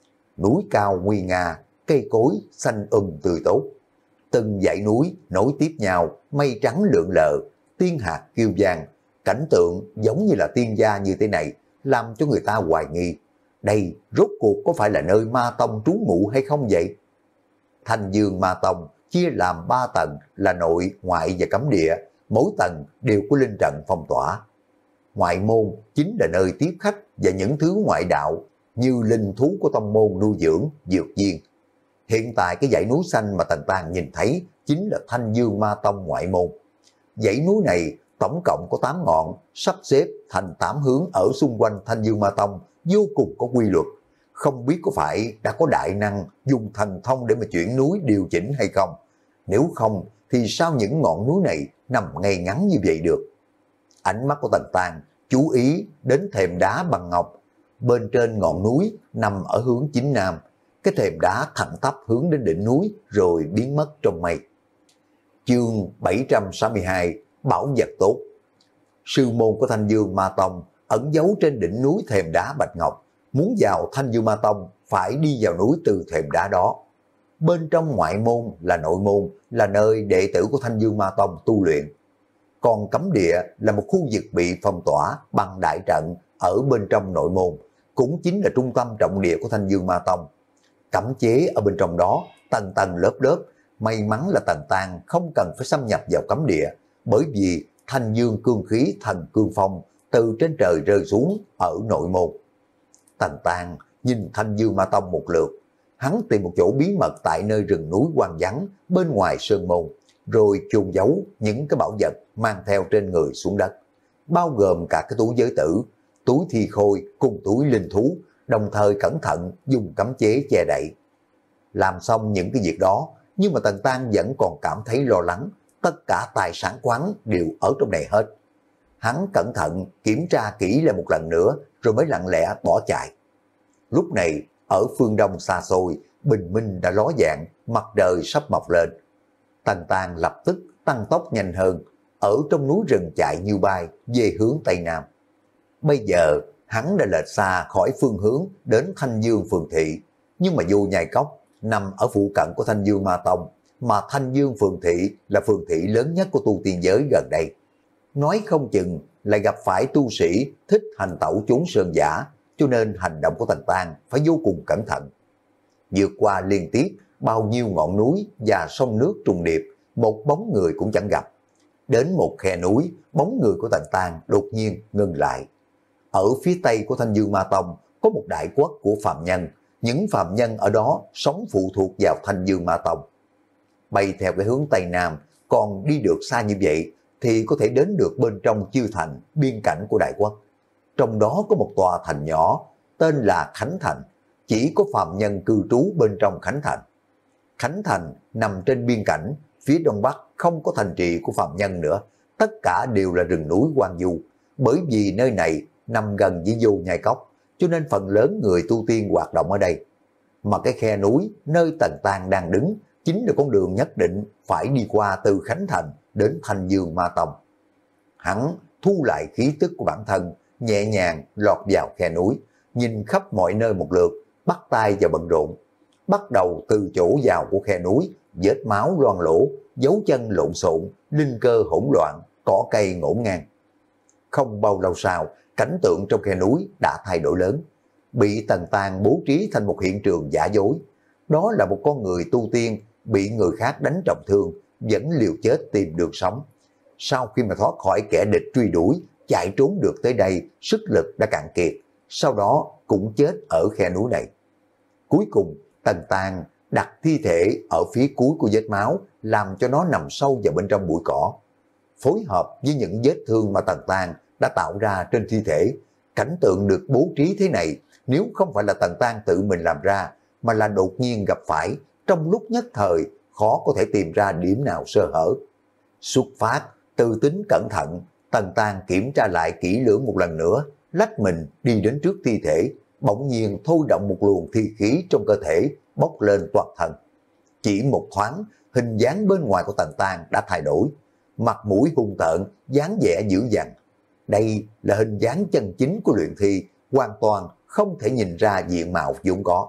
Núi cao nguy nga, cây cối xanh um tươi tốt. Từng dãy núi nối tiếp nhau, mây trắng lượn lờ, tiên hạt kêu vang. Cảnh tượng giống như là tiên gia như thế này, làm cho người ta hoài nghi. Đây rốt cuộc có phải là nơi Ma Tông trú ngụ hay không vậy? Thanh Dương Ma Tông chia làm ba tầng là nội, ngoại và cấm địa, mỗi tầng đều có linh trận phong tỏa. Ngoại môn chính là nơi tiếp khách và những thứ ngoại đạo như linh thú của tông môn nuôi dưỡng, dược viên. Hiện tại cái dãy núi xanh mà Tần Tàng nhìn thấy chính là Thanh Dương Ma Tông ngoại môn. Dãy núi này tổng cộng có tám ngọn, sắp xếp thành tám hướng ở xung quanh Thanh Dương Ma Tông, vô cùng có quy luật. Không biết có phải đã có đại năng dùng thần thông để mà chuyển núi điều chỉnh hay không? Nếu không thì sao những ngọn núi này nằm ngay ngắn như vậy được? Ánh mắt của Tần Tàng chú ý đến thềm đá bằng ngọc. Bên trên ngọn núi nằm ở hướng chính nam. Cái thềm đá thẳng tắp hướng đến đỉnh núi rồi biến mất trong mây. Chương bảy trăm sáu mươi hai, bảo vật tốt. Sư môn của Thanh Dương Ma Tông ẩn giấu trên đỉnh núi thềm đá bạch ngọc. Muốn vào Thanh Dương Ma Tông phải đi vào núi từ thềm đá đó. Bên trong ngoại môn là nội môn, là nơi đệ tử của Thanh Dương Ma Tông tu luyện. Còn cấm địa là một khu vực bị phong tỏa bằng đại trận ở bên trong nội môn, cũng chính là trung tâm trọng địa của Thanh Dương Ma Tông. Cấm chế ở bên trong đó, tầng tầng lớp lớp, may mắn là Tần Tàng không cần phải xâm nhập vào cấm địa, bởi vì Thanh Dương cương khí thần cương phong từ trên trời rơi xuống ở nội môn. Tần Tàng nhìn Thanh Dương Ma Tông một lượt, hắn tìm một chỗ bí mật tại nơi rừng núi hoang vắng bên ngoài sơn môn, rồi chôn giấu những cái bảo vật mang theo trên người xuống đất, bao gồm cả cái túi giới tử, túi thi khôi cùng túi linh thú, đồng thời cẩn thận dùng cấm chế che đậy. Làm xong những cái việc đó, nhưng mà Tần Tàng vẫn còn cảm thấy lo lắng, tất cả tài sản quán đều ở trong này hết. Hắn cẩn thận kiểm tra kỹ lại một lần nữa, rồi mới lặng lẽ bỏ chạy. Lúc này, ở phương đông xa xôi, bình minh đã ló dạng, mặt trời sắp mọc lên. Tần Tàng lập tức tăng tốc nhanh hơn, ở trong núi rừng chạy như bay về hướng Tây Nam. Bây giờ, hắn đã lệch xa khỏi phương hướng đến Thanh Dương phường thị, nhưng mà Vô Nhai Cốc nằm ở phụ cận của Thanh Dương Ma Tông, mà Thanh Dương phường thị là phường thị lớn nhất của tu tiên giới gần đây. Nói không chừng lại gặp phải tu sĩ thích hành tẩu trốn sơn giả, cho nên hành động của Tần Tàng phải vô cùng cẩn thận. Vượt qua liên tiếp bao nhiêu ngọn núi và sông nước trùng điệp, một bóng người cũng chẳng gặp. Đến một khe núi, bóng người của Tần Tang đột nhiên ngừng lại. Ở phía tây của Thanh Dương Ma Tông có một đại quốc của phạm nhân, những phạm nhân ở đó sống phụ thuộc vào Thanh Dương Ma Tông. Bay theo cái hướng tây nam, còn đi được xa như vậy thì có thể đến được bên trong Chiêu Thành, biên cảnh của đại quốc. Trong đó có một tòa thành nhỏ tên là Khánh Thành, chỉ có phạm nhân cư trú bên trong Khánh Thành. Khánh Thành nằm trên biên cảnh, phía đông bắc không có thành trì của phạm nhân nữa, tất cả đều là rừng núi hoang vu. Bởi vì nơi này nằm gần với Vô Nhai Cốc, cho nên phần lớn người tu tiên hoạt động ở đây. Mà cái khe núi nơi Tần Tang đang đứng chính là con đường nhất định phải đi qua từ Khánh Thành đến Thanh Dương Ma Tông. Hắn thu lại khí tức của bản thân, nhẹ nhàng lọt vào khe núi, nhìn khắp mọi nơi một lượt, bắt tay vào bận rộn. Bắt đầu từ chỗ vào của khe núi, vết máu loang lổ, dấu chân lộn xộn, linh cơ hỗn loạn, cỏ cây ngổn ngang. Không bao lâu sau, cảnh tượng trong khe núi đã thay đổi lớn, bị Tần Tang bố trí thành một hiện trường giả dối. Đó là một con người tu tiên bị người khác đánh trọng thương, vẫn liều chết tìm đường sống. Sau khi mà thoát khỏi kẻ địch truy đuổi, chạy trốn được tới đây, sức lực đã cạn kiệt, sau đó cũng chết ở khe núi này. Cuối cùng, Tần Tang đặt thi thể ở phía cuối của vết máu, làm cho nó nằm sâu vào bên trong bụi cỏ. Phối hợp với những vết thương mà Tần Tang đã tạo ra trên thi thể, cảnh tượng được bố trí thế này, nếu không phải là Tần Tang tự mình làm ra, mà là đột nhiên gặp phải, trong lúc nhất thời, khó có thể tìm ra điểm nào sơ hở. Xuất phát, từ tính cẩn thận, Tần Tang kiểm tra lại kỹ lưỡng một lần nữa, lách mình đi đến trước thi thể, bỗng nhiên thôi động một luồng thi khí trong cơ thể, bốc lên toàn thân. Chỉ một thoáng, hình dáng bên ngoài của Tần Tang đã thay đổi, mặt mũi hung tợn, dáng vẻ dữ dằn. Đây là hình dáng chân chính của luyện thi, hoàn toàn không thể nhìn ra diện mạo vốn có.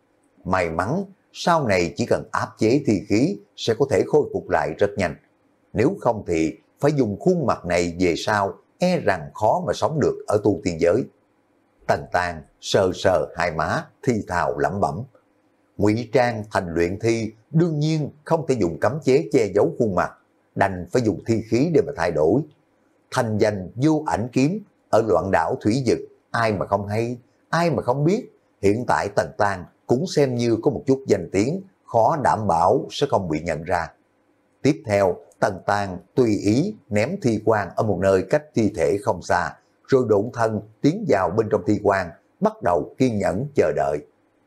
May mắn, sau này chỉ cần áp chế thi khí sẽ có thể khôi phục lại rất nhanh. Nếu không thì phải dùng khuôn mặt này về sau, e rằng khó mà sống được ở tu tiên giới. Tần Tang sờ sờ hai má, thi thào lẩm bẩm. Ngụy trang thành luyện thi đương nhiên không thể dùng cấm chế che giấu khuôn mặt, đành phải dùng thi khí để mà thay đổi. Thành danh Vô Ảnh Kiếm ở loạn đảo Thủy Dực, ai mà không hay, ai mà không biết. Hiện tại Tần Tang cũng xem như có một chút danh tiếng, khó đảm bảo sẽ không bị nhận ra. Tiếp theo, Tần Tang tùy ý ném thi quang ở một nơi cách thi thể không xa, rồi độn thân tiến vào bên trong thi quang, bắt đầu kiên nhẫn chờ đợi.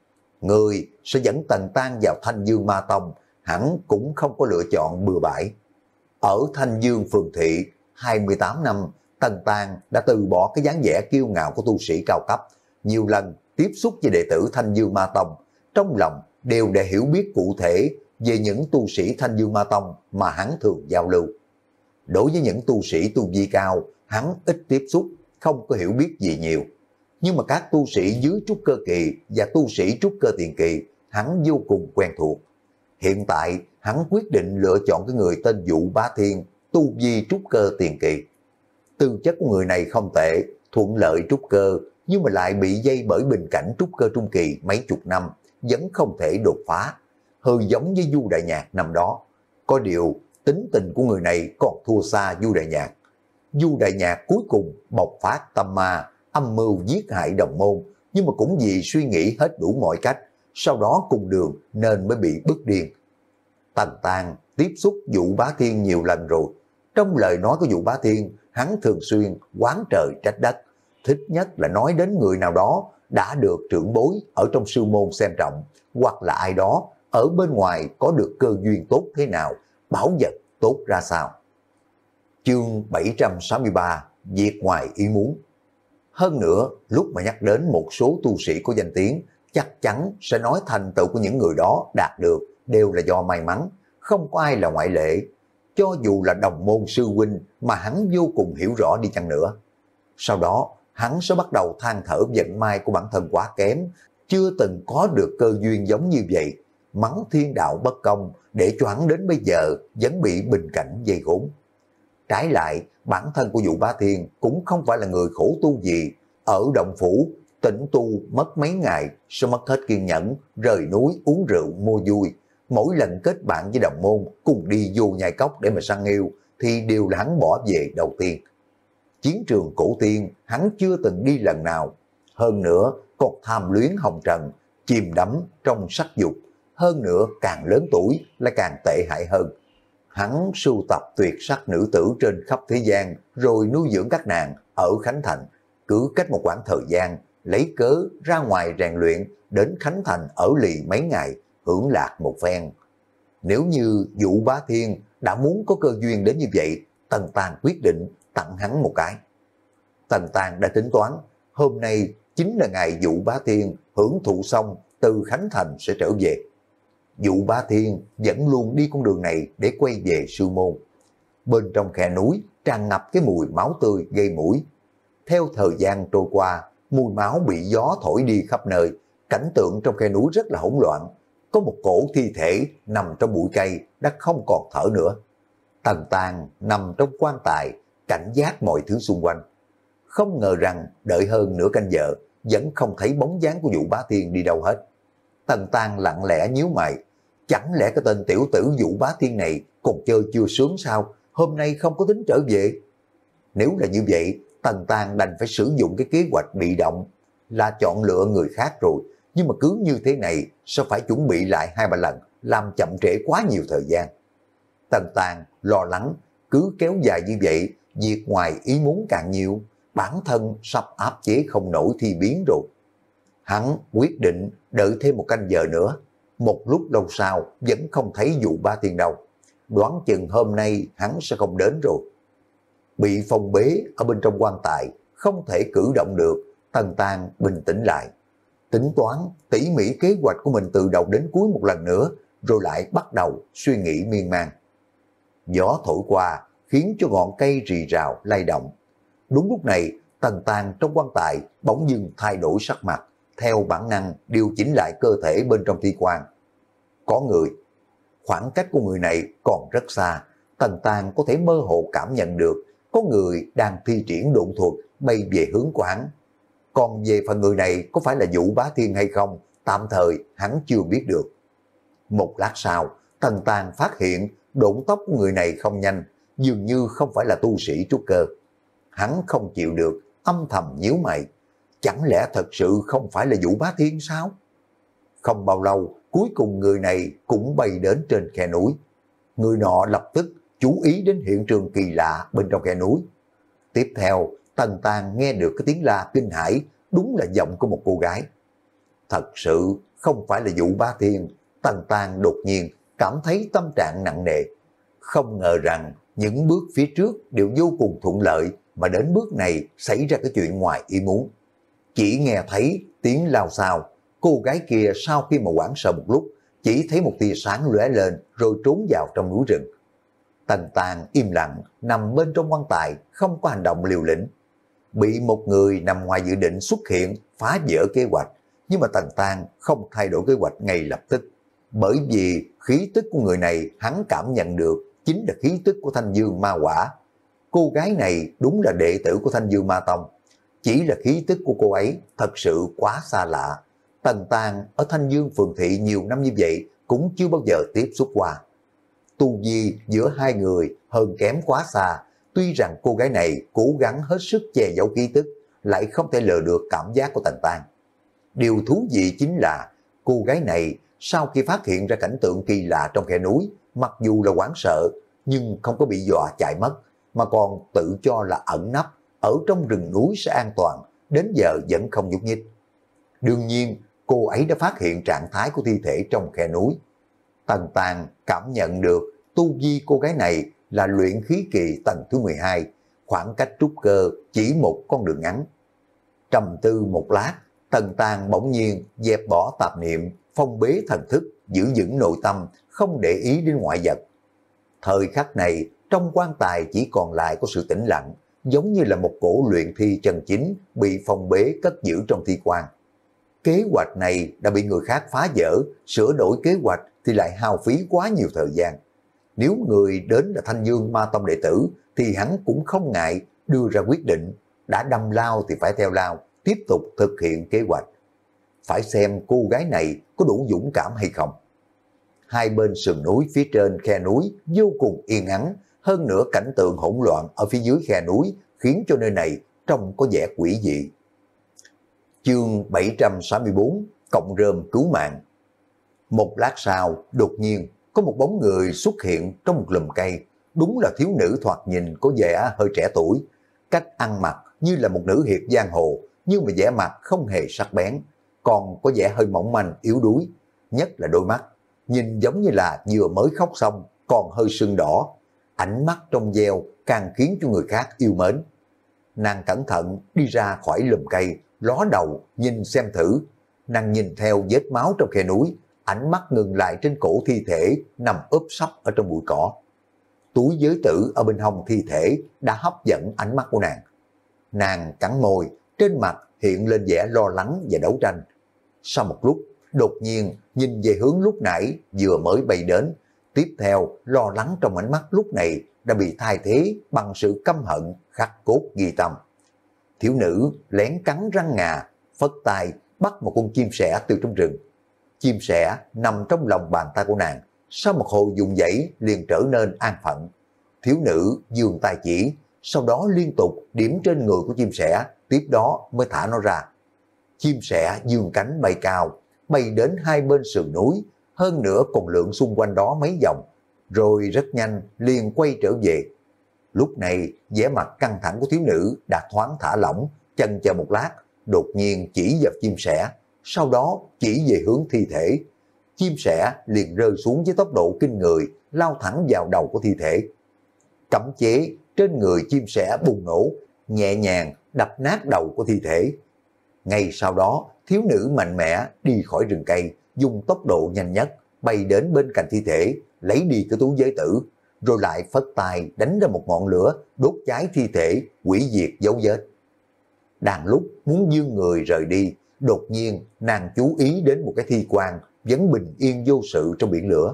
Người sẽ dẫn Tần Tang vào Thanh Dương Ma Tông, hẳn cũng không có lựa chọn bừa bãi. Ở Thanh Dương Phường Thị, hai mươi tám năm, Tần Tang đã từ bỏ cái dáng vẻ kiêu ngạo của tu sĩ cao cấp, nhiều lần tiếp xúc với đệ tử Thanh Dương Ma Tông, trong lòng đều đã hiểu biết cụ thể về những tu sĩ Thanh Dương Ma Tông mà hắn thường giao lưu. Đối với những tu sĩ tu vi cao, hắn ít tiếp xúc, không có hiểu biết gì nhiều. Nhưng mà các tu sĩ dưới trúc cơ kỳ và tu sĩ trúc cơ tiền kỳ, hắn vô cùng quen thuộc. Hiện tại, hắn quyết định lựa chọn cái người tên Vũ Bá Thiên, tu vi trúc cơ tiền kỳ. Tư chất của người này không tệ, thuận lợi trúc cơ, nhưng mà lại bị dây bởi bình cảnh trúc cơ trung kỳ mấy chục năm, vẫn không thể đột phá. Hơi giống với Du Đại Nhạc năm đó. Có điều, tính tình của người này còn thua xa Du Đại Nhạc. Du Đại Nhạc cuối cùng bộc phát tâm ma, âm mưu giết hại đồng môn, nhưng mà cũng vì suy nghĩ hết đủ mọi cách, sau đó cùng đường nên mới bị bức điên. Tần Tang tiếp xúc Vũ Bá Thiên nhiều lần rồi. Trong lời nói của Vũ Bá Thiên, hắn thường xuyên oán trời trách đất, thích nhất là nói đến người nào đó đã được trưởng bối ở trong sư môn xem trọng, hoặc là ai đó ở bên ngoài có được cơ duyên tốt thế nào, bảo vật tốt ra sao. Chương bảy trăm sáu mươi ba, việc ngoài ý muốn. Hơn nữa, lúc mà nhắc đến một số tu sĩ có danh tiếng, chắc chắn sẽ nói thành tựu của những người đó đạt được đều là do may mắn, không có ai là ngoại lệ. Cho dù là đồng môn sư huynh mà hắn vô cùng hiểu rõ đi chăng nữa. Sau đó, hắn sẽ bắt đầu than thở vận may của bản thân quá kém, chưa từng có được cơ duyên giống như vậy, mắng thiên đạo bất công để cho hắn đến bây giờ vẫn bị bình cảnh dây khốn. Trái lại, bản thân của Vũ Bá Thiên cũng không phải là người khổ tu gì, ở động phủ, tĩnh tu mất mấy ngày sẽ mất hết kiên nhẫn, rời núi uống rượu mua vui, mỗi lần kết bạn với đồng môn cùng đi vô nhai cốc để mà săn yêu thì đều là hắn bỏ về đầu tiên. Chiến trường cổ tiên hắn chưa từng đi lần nào, hơn nữa còn tham luyến hồng trần, chìm đắm trong sắc dục, hơn nữa càng lớn tuổi lại càng tệ hại hơn. Hắn sưu tập tuyệt sắc nữ tử trên khắp thế gian rồi nuôi dưỡng các nàng ở Khánh Thành, cứ cách một quãng thời gian lấy cớ ra ngoài rèn luyện đến Khánh Thành ở lì mấy ngày hưởng lạc một phen. Nếu như Vũ Bá Thiên đã muốn có cơ duyên đến như vậy, Tần Tàng quyết định tặng hắn một cái. Tần Tàng đã tính toán, hôm nay chính là ngày Vũ Bá Thiên hưởng thụ xong từ Khánh Thành sẽ trở về. Vũ Bá Thiên vẫn luôn đi con đường này để quay về sư môn. Bên trong khe núi tràn ngập cái mùi máu tươi gây mũi. Theo thời gian trôi qua, mùi máu bị gió thổi đi khắp nơi, cảnh tượng trong khe núi rất là hỗn loạn. Có một cổ thi thể nằm trong bụi cây đã không còn thở nữa. Tần Tàng nằm trong quan tài, cảnh giác mọi thứ xung quanh. Không ngờ rằng đợi hơn nửa canh giờ vẫn không thấy bóng dáng của Vũ Bá Thiên đi đâu hết. Tần Tàng lặng lẽ nhíu mày, chẳng lẽ cái tên tiểu tử Vũ Bá Thiên này còn chơi chưa sướng sao, hôm nay không có tính trở về. Nếu là như vậy, Tần Tàng đành phải sử dụng cái kế hoạch bị động, là chọn lựa người khác rồi, nhưng mà cứ như thế này sao phải chuẩn bị lại hai ba lần, làm chậm trễ quá nhiều thời gian. Tần Tàng lo lắng, cứ kéo dài như vậy, việc ngoài ý muốn càng nhiều, bản thân sắp áp chế không nổi thì biến rồi. Hắn quyết định đợi thêm một canh giờ nữa. Một lúc lâu sau vẫn không thấy Vũ Bá Thiên đâu. Đoán chừng hôm nay hắn sẽ không đến rồi. Bị phong bế ở bên trong quan tài, không thể cử động được, Tần Tàng bình tĩnh lại. Tính toán tỉ mỉ kế hoạch của mình từ đầu đến cuối một lần nữa, rồi lại bắt đầu suy nghĩ miên man. Gió thổi qua khiến cho ngọn cây rì rào lay động. Đúng lúc này, Tần Tàng trong quan tài bỗng dưng thay đổi sắc mặt, theo bản năng điều chỉnh lại cơ thể bên trong thi quan. Có người. Khoảng cách của người này còn rất xa, Tần Tàng có thể mơ hồ cảm nhận được có người đang thi triển độn thuật bay về hướng của hắn. Còn về phần người này có phải là Vũ Bá Thiên hay không, tạm thời hắn chưa biết được. Một lát sau, Tần Tàng phát hiện độn tốc của người này không nhanh, dường như không phải là tu sĩ trúc cơ. Hắn không chịu được, âm thầm nhíu mày. Chẳng lẽ thật sự không phải là Vũ Bá Thiên sao? Không bao lâu, cuối cùng người này cũng bay đến trên khe núi. Người nọ lập tức chú ý đến hiện trường kỳ lạ bên trong khe núi. Tiếp theo, Tần Tàng nghe được cái tiếng la kinh hãi, đúng là giọng của một cô gái. Thật sự không phải là Vũ Bá Thiên, Tần Tàng đột nhiên cảm thấy tâm trạng nặng nề. Không ngờ rằng những bước phía trước đều vô cùng thuận lợi, mà đến bước này xảy ra cái chuyện ngoài ý muốn. Chỉ nghe thấy tiếng lao xao, cô gái kia sau khi mà hoảng sợ một lúc, chỉ thấy một tia sáng lóe lên rồi trốn vào trong núi rừng. Tần Tàng im lặng nằm bên trong quan tài, không có hành động liều lĩnh. Bị một người nằm ngoài dự định xuất hiện phá vỡ kế hoạch, nhưng mà Tần Tàng không thay đổi kế hoạch ngay lập tức. Bởi vì khí tức của người này hắn cảm nhận được chính là khí tức của Thanh Dương Ma Quả. Cô gái này đúng là đệ tử của Thanh Dương Ma Tông. Chỉ là khí tức của cô ấy thật sự quá xa lạ. Tần Tàng ở Thanh Dương Phường Thị nhiều năm như vậy cũng chưa bao giờ tiếp xúc qua. Tu vi giữa hai người hơn kém quá xa. Tuy rằng cô gái này cố gắng hết sức che giấu khí tức, lại không thể lờ được cảm giác của Tần Tàng. Điều thú vị chính là cô gái này sau khi phát hiện ra cảnh tượng kỳ lạ trong khe núi, mặc dù là hoảng sợ nhưng không có bị dọa chạy mất, mà còn tự cho là ẩn nấp ở trong rừng núi sẽ an toàn, đến giờ vẫn không nhúc nhích. Đương nhiên, cô ấy đã phát hiện trạng thái của thi thể trong khe núi. Tần Tàng cảm nhận được tu vi cô gái này là luyện khí kỳ tầng thứ mười hai, khoảng cách trúc cơ chỉ một con đường ngắn. Trầm tư một lát, Tần Tàng bỗng nhiên dẹp bỏ tạp niệm, phong bế thần thức, giữ vững nội tâm, không để ý đến ngoại vật. Thời khắc này, trong quan tài chỉ còn lại có sự tĩnh lặng, giống như là một cổ luyện thi chân chính bị phong bế cất giữ trong thi quan. Kế hoạch này đã bị người khác phá vỡ, sửa đổi kế hoạch thì lại hao phí quá nhiều thời gian. Nếu người đến là Thanh Dương Ma Tông đệ tử thì hắn cũng không ngại đưa ra quyết định, đã đâm lao thì phải theo lao, tiếp tục thực hiện kế hoạch. Phải xem cô gái này có đủ dũng cảm hay không. hai bên sườn núi phía trên khe núi vô cùng yên ắng, hơn nữa cảnh tượng hỗn loạn ở phía dưới khe núi khiến cho nơi này trông có vẻ quỷ dị. Chương bảy trăm sáu mươi tư, Cọng rơm cứu mạng. Một lát sau, đột nhiên có một bóng người xuất hiện trong một lùm cây, đúng là thiếu nữ thoạt nhìn có vẻ hơi trẻ tuổi, cách ăn mặc như là một nữ hiệp giang hồ, nhưng mà vẻ mặt không hề sắc bén, còn có vẻ hơi mỏng manh yếu đuối, nhất là đôi mắt, nhìn giống như là vừa mới khóc xong, còn hơi sưng đỏ, ánh mắt trong veo càng khiến cho người khác yêu mến. Nàng cẩn thận đi ra khỏi lùm cây, ló đầu nhìn xem thử, nàng nhìn theo vết máu trong khe núi, ánh mắt ngừng lại trên cổ thi thể nằm úp sấp ở trong bụi cỏ. Túi giới tử ở bên hông thi thể đã hấp dẫn ánh mắt của nàng. Nàng cắn môi, trên mặt hiện lên vẻ lo lắng và đấu tranh. Sau một lúc, đột nhiên nhìn về hướng lúc nãy vừa mới bay đến, tiếp theo lo lắng trong ánh mắt lúc này đã bị thay thế bằng sự căm hận khắc cốt ghi tâm. Thiếu nữ lén cắn răng ngà, phất tay bắt một con chim sẻ từ trong rừng. Chim sẻ nằm trong lòng bàn tay của nàng, sau một hồi dùng dãy liền trở nên an phận. Thiếu nữ giương tay chỉ, sau đó liên tục điểm trên người của chim sẻ, tiếp đó mới thả nó ra. Chim sẻ dương cánh bay cao, bay đến hai bên sườn núi, hơn nữa còn lượn xung quanh đó mấy vòng, rồi rất nhanh liền quay trở về. Lúc này vẻ mặt căng thẳng của thiếu nữ đã thoáng thả lỏng, chần chờ một lát, đột nhiên chỉ vào chim sẻ, sau đó chỉ về hướng thi thể. Chim sẻ liền rơi xuống với tốc độ kinh người, lao thẳng vào đầu của thi thể. Cấm chế trên người chim sẻ bùng nổ, nhẹ nhàng đập nát đầu của thi thể. Ngay sau đó, thiếu nữ mạnh mẽ đi khỏi rừng cây, dùng tốc độ nhanh nhất, bay đến bên cạnh thi thể, lấy đi cái túi giới tử, rồi lại phất tay đánh ra một ngọn lửa, đốt cháy thi thể, hủy diệt dấu vết. Đang lúc muốn dương người rời đi, đột nhiên nàng chú ý đến một cái thi quan vẫn bình yên vô sự trong biển lửa.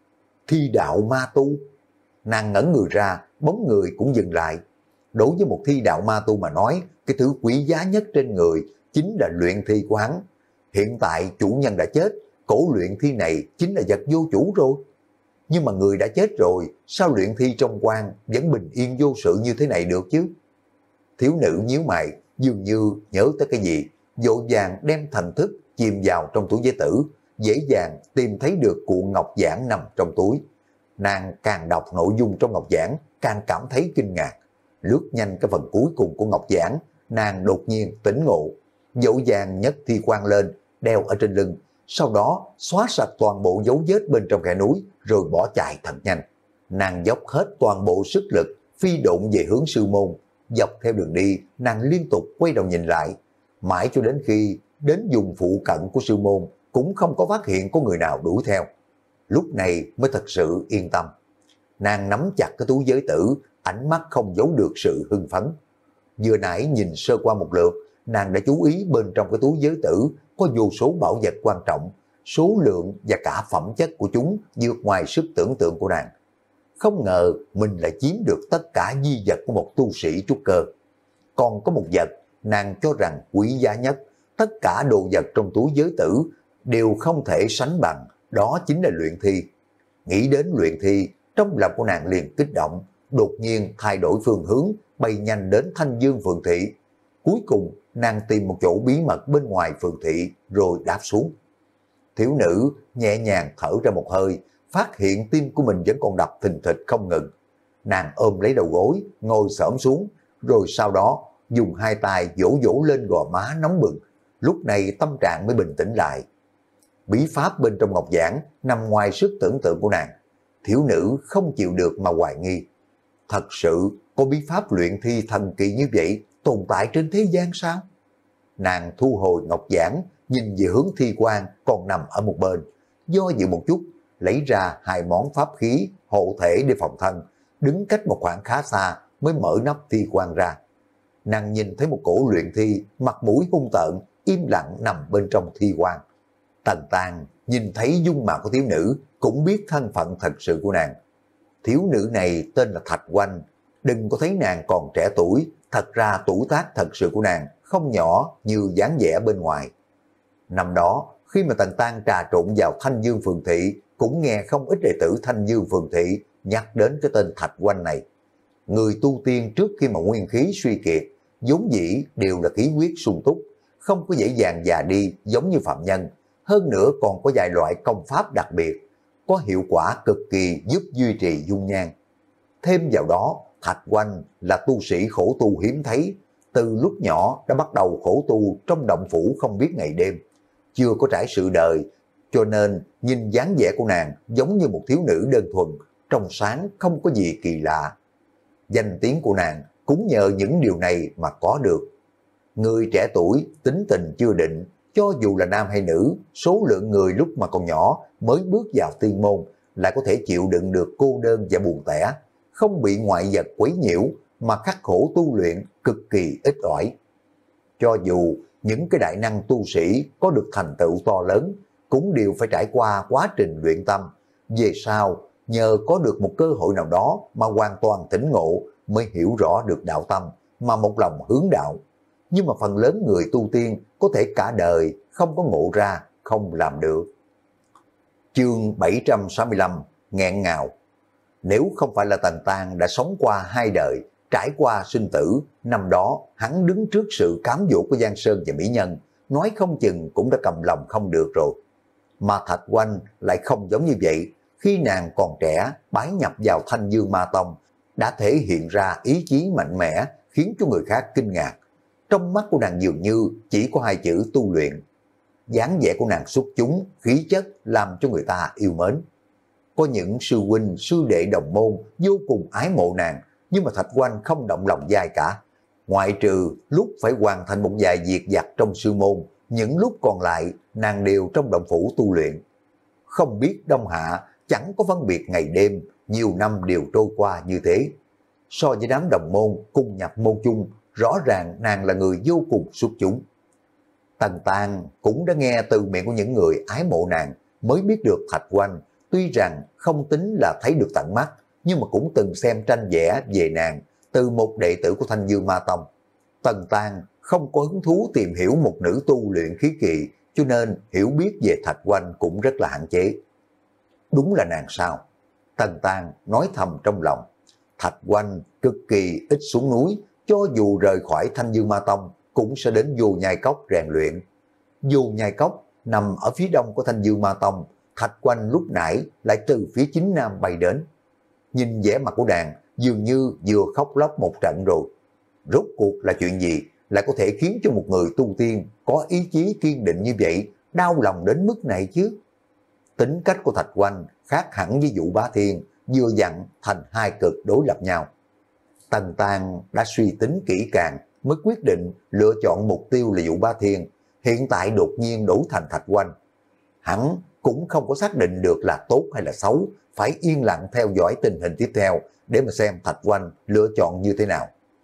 Thi đạo ma tu. Nàng ngẩn người ra, bóng người cũng dừng lại. Đối với một thi đạo ma tu mà nói, cái thứ quý giá nhất trên người chính là luyện thi của hắn. Hiện tại chủ nhân đã chết, cổ luyện thi này chính là vật vô chủ rồi. Nhưng mà người đã chết rồi, sao luyện thi trong quan vẫn bình yên vô sự như thế này được chứ? Thiếu nữ nhíu mày, dường như nhớ tới cái gì, vội vàng đem thần thức chìm vào trong túi giới tử, dễ dàng tìm thấy được cuộn ngọc giản nằm trong túi. Nàng càng đọc nội dung trong ngọc giản, càng cảm thấy kinh ngạc. Lướt nhanh cái phần cuối cùng của ngọc giản, nàng đột nhiên tỉnh ngộ, dỗ dàng nhấc thi quan lên, đeo ở trên lưng, sau đó xóa sạch toàn bộ dấu vết bên trong khe núi, rồi bỏ chạy thật nhanh. Nàng dốc hết toàn bộ sức lực, phi độn về hướng sư môn. Dọc theo đường đi, nàng liên tục quay đầu nhìn lại, mãi cho đến khi đến vùng phụ cận của sư môn, cũng không có phát hiện có người nào đuổi theo. Lúc này mới thật sự yên tâm. Nàng nắm chặt cái túi giới tử, ánh mắt không giấu được sự hưng phấn. Vừa nãy nhìn sơ qua một lượt, nàng đã chú ý bên trong cái túi giới tử có vô số bảo vật quan trọng, số lượng và cả phẩm chất của chúng vượt ngoài sức tưởng tượng của nàng. Không ngờ mình lại chiếm được tất cả di vật của một tu sĩ trúc cơ. Còn có một vật nàng cho rằng quý giá nhất, tất cả đồ vật trong túi giới tử đều không thể sánh bằng, đó chính là luyện thi. Nghĩ đến luyện thi, trong lòng của nàng liền kích động, đột nhiên thay đổi phương hướng, bay nhanh đến Thanh Dương phường thị. Cuối cùng nàng tìm một chỗ bí mật bên ngoài phường thị rồi đáp xuống. Thiếu nữ nhẹ nhàng thở ra một hơi, phát hiện tim của mình vẫn còn đập thình thịch không ngừng. Nàng ôm lấy đầu gối, ngồi xổm xuống, rồi sau đó dùng hai tay vỗ vỗ lên gò má nóng bừng. Lúc này tâm trạng mới bình tĩnh lại. Bí pháp bên trong ngọc giản nằm ngoài sức tưởng tượng của nàng. Thiếu nữ không chịu được mà hoài nghi. Thật sự có bí pháp luyện thi thần kỳ như vậy tồn tại trên thế gian sao? Nàng thu hồi ngọc giản, nhìn về hướng thi quan còn nằm ở một bên, do dự một chút, lấy ra hai món pháp khí hộ thể để phòng thân, đứng cách một khoảng khá xa mới mở nắp thi quan ra. Nàng nhìn thấy một cổ luyện thi, mặt mũi hung tợn, im lặng nằm bên trong thi quan. Tần Tàng nhìn thấy dung mạo của thiếu nữ, cũng biết thân phận thật sự của nàng. Thiếu nữ này tên là Thạch Oanh, đừng có thấy nàng còn trẻ tuổi, thật ra tuổi tác thật sự của nàng không nhỏ như dáng vẻ bên ngoài. Năm đó, khi mà Tần Tàng trà trộn vào Thanh Dương phường thị, cũng nghe không ít đệ tử Thanh Dương Phường Thị nhắc đến cái tên Thạch Oanh này. Người tu tiên trước khi mà nguyên khí suy kiệt, vốn dĩ đều là khí huyết sung túc, không có dễ dàng già đi giống như phạm nhân. Hơn nữa còn có vài loại công pháp đặc biệt, có hiệu quả cực kỳ giúp duy trì dung nhan. Thêm vào đó, Thạch Oanh là tu sĩ khổ tu hiếm thấy, từ lúc nhỏ đã bắt đầu khổ tu trong động phủ không biết ngày đêm, chưa có trải sự đời, cho nên nhìn dáng vẻ của nàng giống như một thiếu nữ đơn thuần, trong sáng không có gì kỳ lạ. Danh tiếng của nàng cũng nhờ những điều này mà có được. Người trẻ tuổi, tính tình chưa định, cho dù là nam hay nữ, số lượng người lúc mà còn nhỏ mới bước vào tiên môn lại có thể chịu đựng được cô đơn và buồn tẻ, không bị ngoại vật quấy nhiễu mà khắc khổ tu luyện cực kỳ ít ỏi. Cho dù những cái đại năng tu sĩ có được thành tựu to lớn, cũng đều phải trải qua quá trình luyện tâm. Về sau, nhờ có được một cơ hội nào đó mà hoàn toàn tỉnh ngộ mới hiểu rõ được đạo tâm, mà một lòng hướng đạo. Nhưng mà phần lớn người tu tiên có thể cả đời không có ngộ ra, không làm được. Chương bảy trăm sáu mươi lăm, nghẹn ngào. Nếu không phải là Tần Tang đã sống qua hai đời, trải qua sinh tử, năm đó hắn đứng trước sự cám dỗ của Giang Sơn và Mỹ Nhân, nói không chừng cũng đã cầm lòng không được rồi. Mà Thạch Oanh lại không giống như vậy, khi nàng còn trẻ bái nhập vào Thanh Dương Ma Tông, đã thể hiện ra ý chí mạnh mẽ khiến cho người khác kinh ngạc. Trong mắt của nàng dường như chỉ có hai chữ tu luyện. Dáng vẻ của nàng xuất chúng, khí chất làm cho người ta yêu mến. Có những sư huynh, sư đệ đồng môn vô cùng ái mộ nàng, nhưng mà Thạch Oanh không động lòng dai cả. Ngoại trừ lúc phải hoàn thành một vài việc vặt trong sư môn, những lúc còn lại nàng đều trong động phủ tu luyện. Không biết đông hạ, chẳng có phân biệt ngày đêm, nhiều năm đều trôi qua như thế. So với đám đồng môn cùng nhập môn chung, rõ ràng nàng là người vô cùng xuất chúng. Tần Tang cũng đã nghe từ miệng của những người ái mộ nàng mới biết được Thạch Oanh tuy rằng không tính là thấy được tận mắt, nhưng mà cũng từng xem tranh vẽ về nàng từ một đệ tử của Thanh Dương Ma Tông. Tần Tang không có hứng thú tìm hiểu một nữ tu luyện khí kỳ, cho nên hiểu biết về Thạch Oanh cũng rất là hạn chế. Đúng là nàng sao? Tần Tang nói thầm trong lòng. Thạch Oanh cực kỳ ít xuống núi, cho dù rời khỏi Thanh Dương Ma Tông cũng sẽ đến Vô Nhai Cốc rèn luyện. Vô Nhai Cốc nằm ở phía đông của Thanh Dương Ma Tông, Thạch Oanh lúc nãy lại từ phía chính nam bay đến. Nhìn vẻ mặt của nàng dường như vừa khóc lóc một trận rồi. Rốt cuộc là chuyện gì lại có thể khiến cho một người tu tiên có ý chí kiên định như vậy đau lòng đến mức này chứ? Tính cách của Thạch Oanh khác hẳn với Vũ Bá Thiên, vừa dặn thành hai cực đối lập nhau. Tần Tang đã suy tính kỹ càng mới quyết định lựa chọn mục tiêu là Vũ Bá Thiên, hiện tại đột nhiên đổi thành Thạch Oanh. Hắn cũng không có xác định được là tốt hay là xấu, phải yên lặng theo dõi tình hình tiếp theo để mà xem Thạch Oanh lựa chọn như thế nào.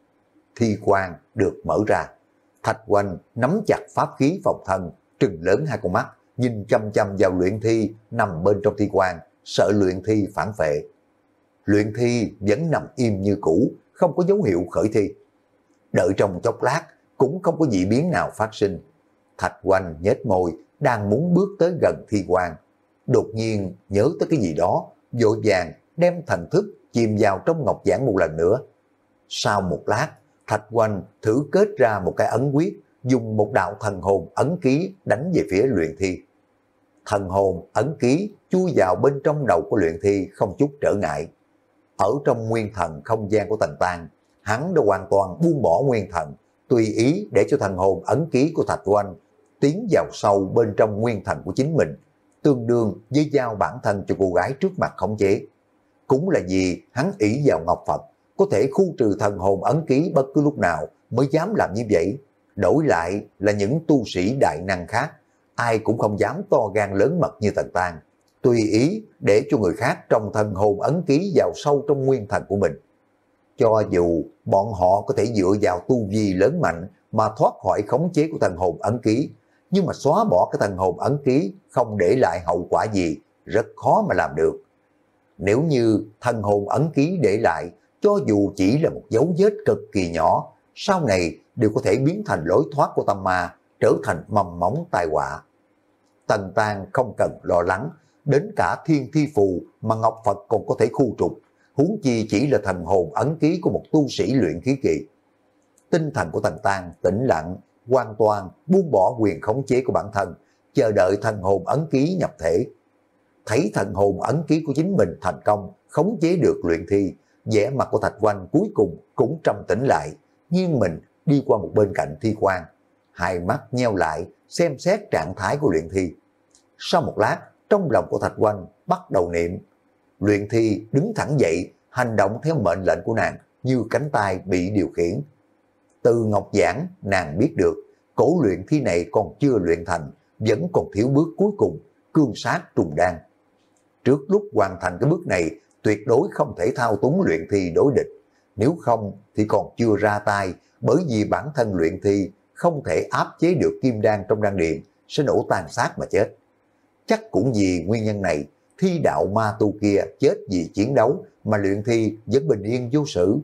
Thi quan được mở ra, Thạch Oanh nắm chặt pháp khí phòng thân, trừng lớn hai con mắt, nhìn chăm chăm vào luyện thi nằm bên trong thi quan, sợ luyện thi phản phệ. Luyện thi vẫn nằm im như cũ, không có dấu hiệu khởi thi. Đợi trong chốc lát cũng không có dị biến nào phát sinh. Thạch Oanh nhếch môi, đang muốn bước tới gần thi quan, đột nhiên nhớ tới cái gì đó, vội vàng đem thần thức chìm vào trong ngọc giản một lần nữa. Sau một lát, Thạch Oanh thử kết ra một cái ấn quyết, dùng một đạo thần hồn ấn ký đánh về phía luyện thi. Thần hồn ấn ký chui vào bên trong đầu của luyện thi không chút trở ngại. Ở trong nguyên thần không gian của Tần Tang, hắn đã hoàn toàn buông bỏ nguyên thần, tùy ý để cho thần hồn ấn ký của Thạch Oanh tiến vào sâu bên trong nguyên thần của chính mình, tương đương với giao bản thân cho cô gái trước mặt khống chế. Cũng là vì hắn ỷ vào Ngọc Phật, có thể khu trừ thần hồn ấn ký bất cứ lúc nào mới dám làm như vậy. Đổi lại là những tu sĩ đại năng khác, ai cũng không dám to gan lớn mật như Tần Tang, tùy ý để cho người khác trong thần hồn ấn ký vào sâu trong nguyên thần của mình. Cho dù bọn họ có thể dựa vào tu vi lớn mạnh mà thoát khỏi khống chế của thần hồn ấn ký, nhưng mà xóa bỏ cái thần hồn ấn ký không để lại hậu quả gì, rất khó mà làm được. Nếu như thần hồn ấn ký để lại, cho dù chỉ là một dấu vết cực kỳ nhỏ, sau này đều có thể biến thành lối thoát của tâm ma, trở thành mầm móng tai họa. Tần Tang không cần lo lắng, đến cả thiên thi phù mà Ngọc Phật còn có thể khu trục, huống chi chỉ là thần hồn ấn ký của một tu sĩ luyện khí kỳ. Tinh thần của Tần Tang tĩnh lặng, hoàn toàn buông bỏ quyền khống chế của bản thân, chờ đợi thần hồn ấn ký nhập thể. Thấy thần hồn ấn ký của chính mình thành công khống chế được luyện thi, vẻ mặt của Thạch Oanh cuối cùng cũng trầm tĩnh lại, nghiêng mình đi qua một bên cạnh thi quan, hai mắt nheo lại xem xét trạng thái của luyện thi. Sau một lát, trong lòng của Thạch Oanh bắt đầu niệm. Luyện thi đứng thẳng dậy, hành động theo mệnh lệnh của nàng như cánh tay bị điều khiển. Từ Ngọc Giảng, nàng biết được cổ luyện thi này còn chưa luyện thành, vẫn còn thiếu bước cuối cùng, cương sát trùng đan. Trước lúc hoàn thành cái bước này, tuyệt đối không thể thao túng luyện thi đối địch, nếu không thì còn chưa ra tay, bởi vì bản thân luyện thi không thể áp chế được kim đan trong đan điền, sẽ nổ tan xác mà chết. Chắc cũng vì nguyên nhân này, thi đạo ma tu kia chết vì chiến đấu mà luyện thi vẫn bình yên vô sự.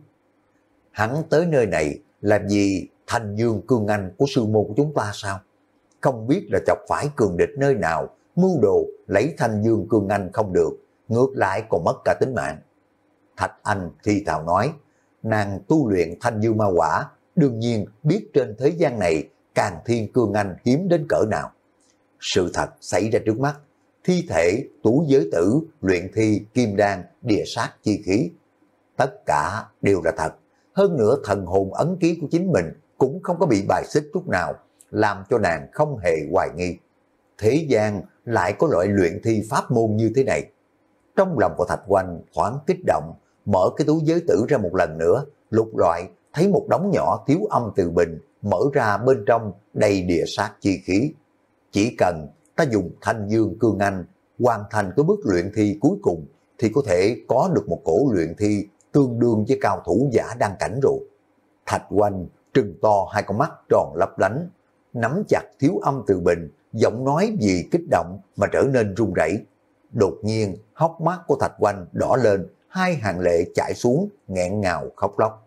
Hắn tới nơi này là vì Thanh Dương Cương Anh của sư môn của chúng ta sao? Không biết là chọc phải cường địch nơi nào, mưu đồ lấy Thanh Dương Cương Anh không được, ngược lại còn mất cả tính mạng. Thạch Anh thi thào nói, nàng tu luyện Thanh Dương Ma Quả, đương nhiên biết trên thế gian này Càng Thiên Cương Anh hiếm đến cỡ nào. Sự thật xảy ra trước mắt, thi thể, tú giới tử, luyện thi, kim đan, địa sát chi khí, tất cả đều là thật. Hơn nữa thần hồn ấn ký của chính mình cũng không có bị bài xích chút nào, làm cho nàng không hề hoài nghi. Thế gian lại có loại luyện thi pháp môn như thế này. Trong lòng của Thạch Oanh thoáng kích động, mở cái túi giới tử ra một lần nữa, lục loại thấy một đống nhỏ thiếu âm từ bình, mở ra bên trong đầy địa sát chi khí. Chỉ cần ta dùng Thanh Dương Cương Anh hoàn thành cái bước luyện thi cuối cùng thì có thể có được một cổ luyện thi tương đương với cao thủ giả đăng cảnh rồi. Thạch Oanh trừng to hai con mắt tròn lấp lánh, nắm chặt thiếu âm từ bình, giọng nói vì kích động mà trở nên run rẩy. Đột nhiên hốc mắt của Thạch Oanh đỏ lên, hai hàng lệ chảy xuống, nghẹn ngào khóc lóc.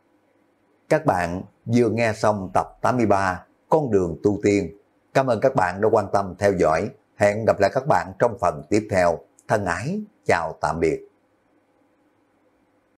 Các bạn vừa nghe xong tập tám mươi ba Con đường tu tiên. Cảm ơn các bạn đã quan tâm theo dõi. Hẹn gặp lại các bạn trong phần tiếp theo. Thân ái, chào tạm biệt.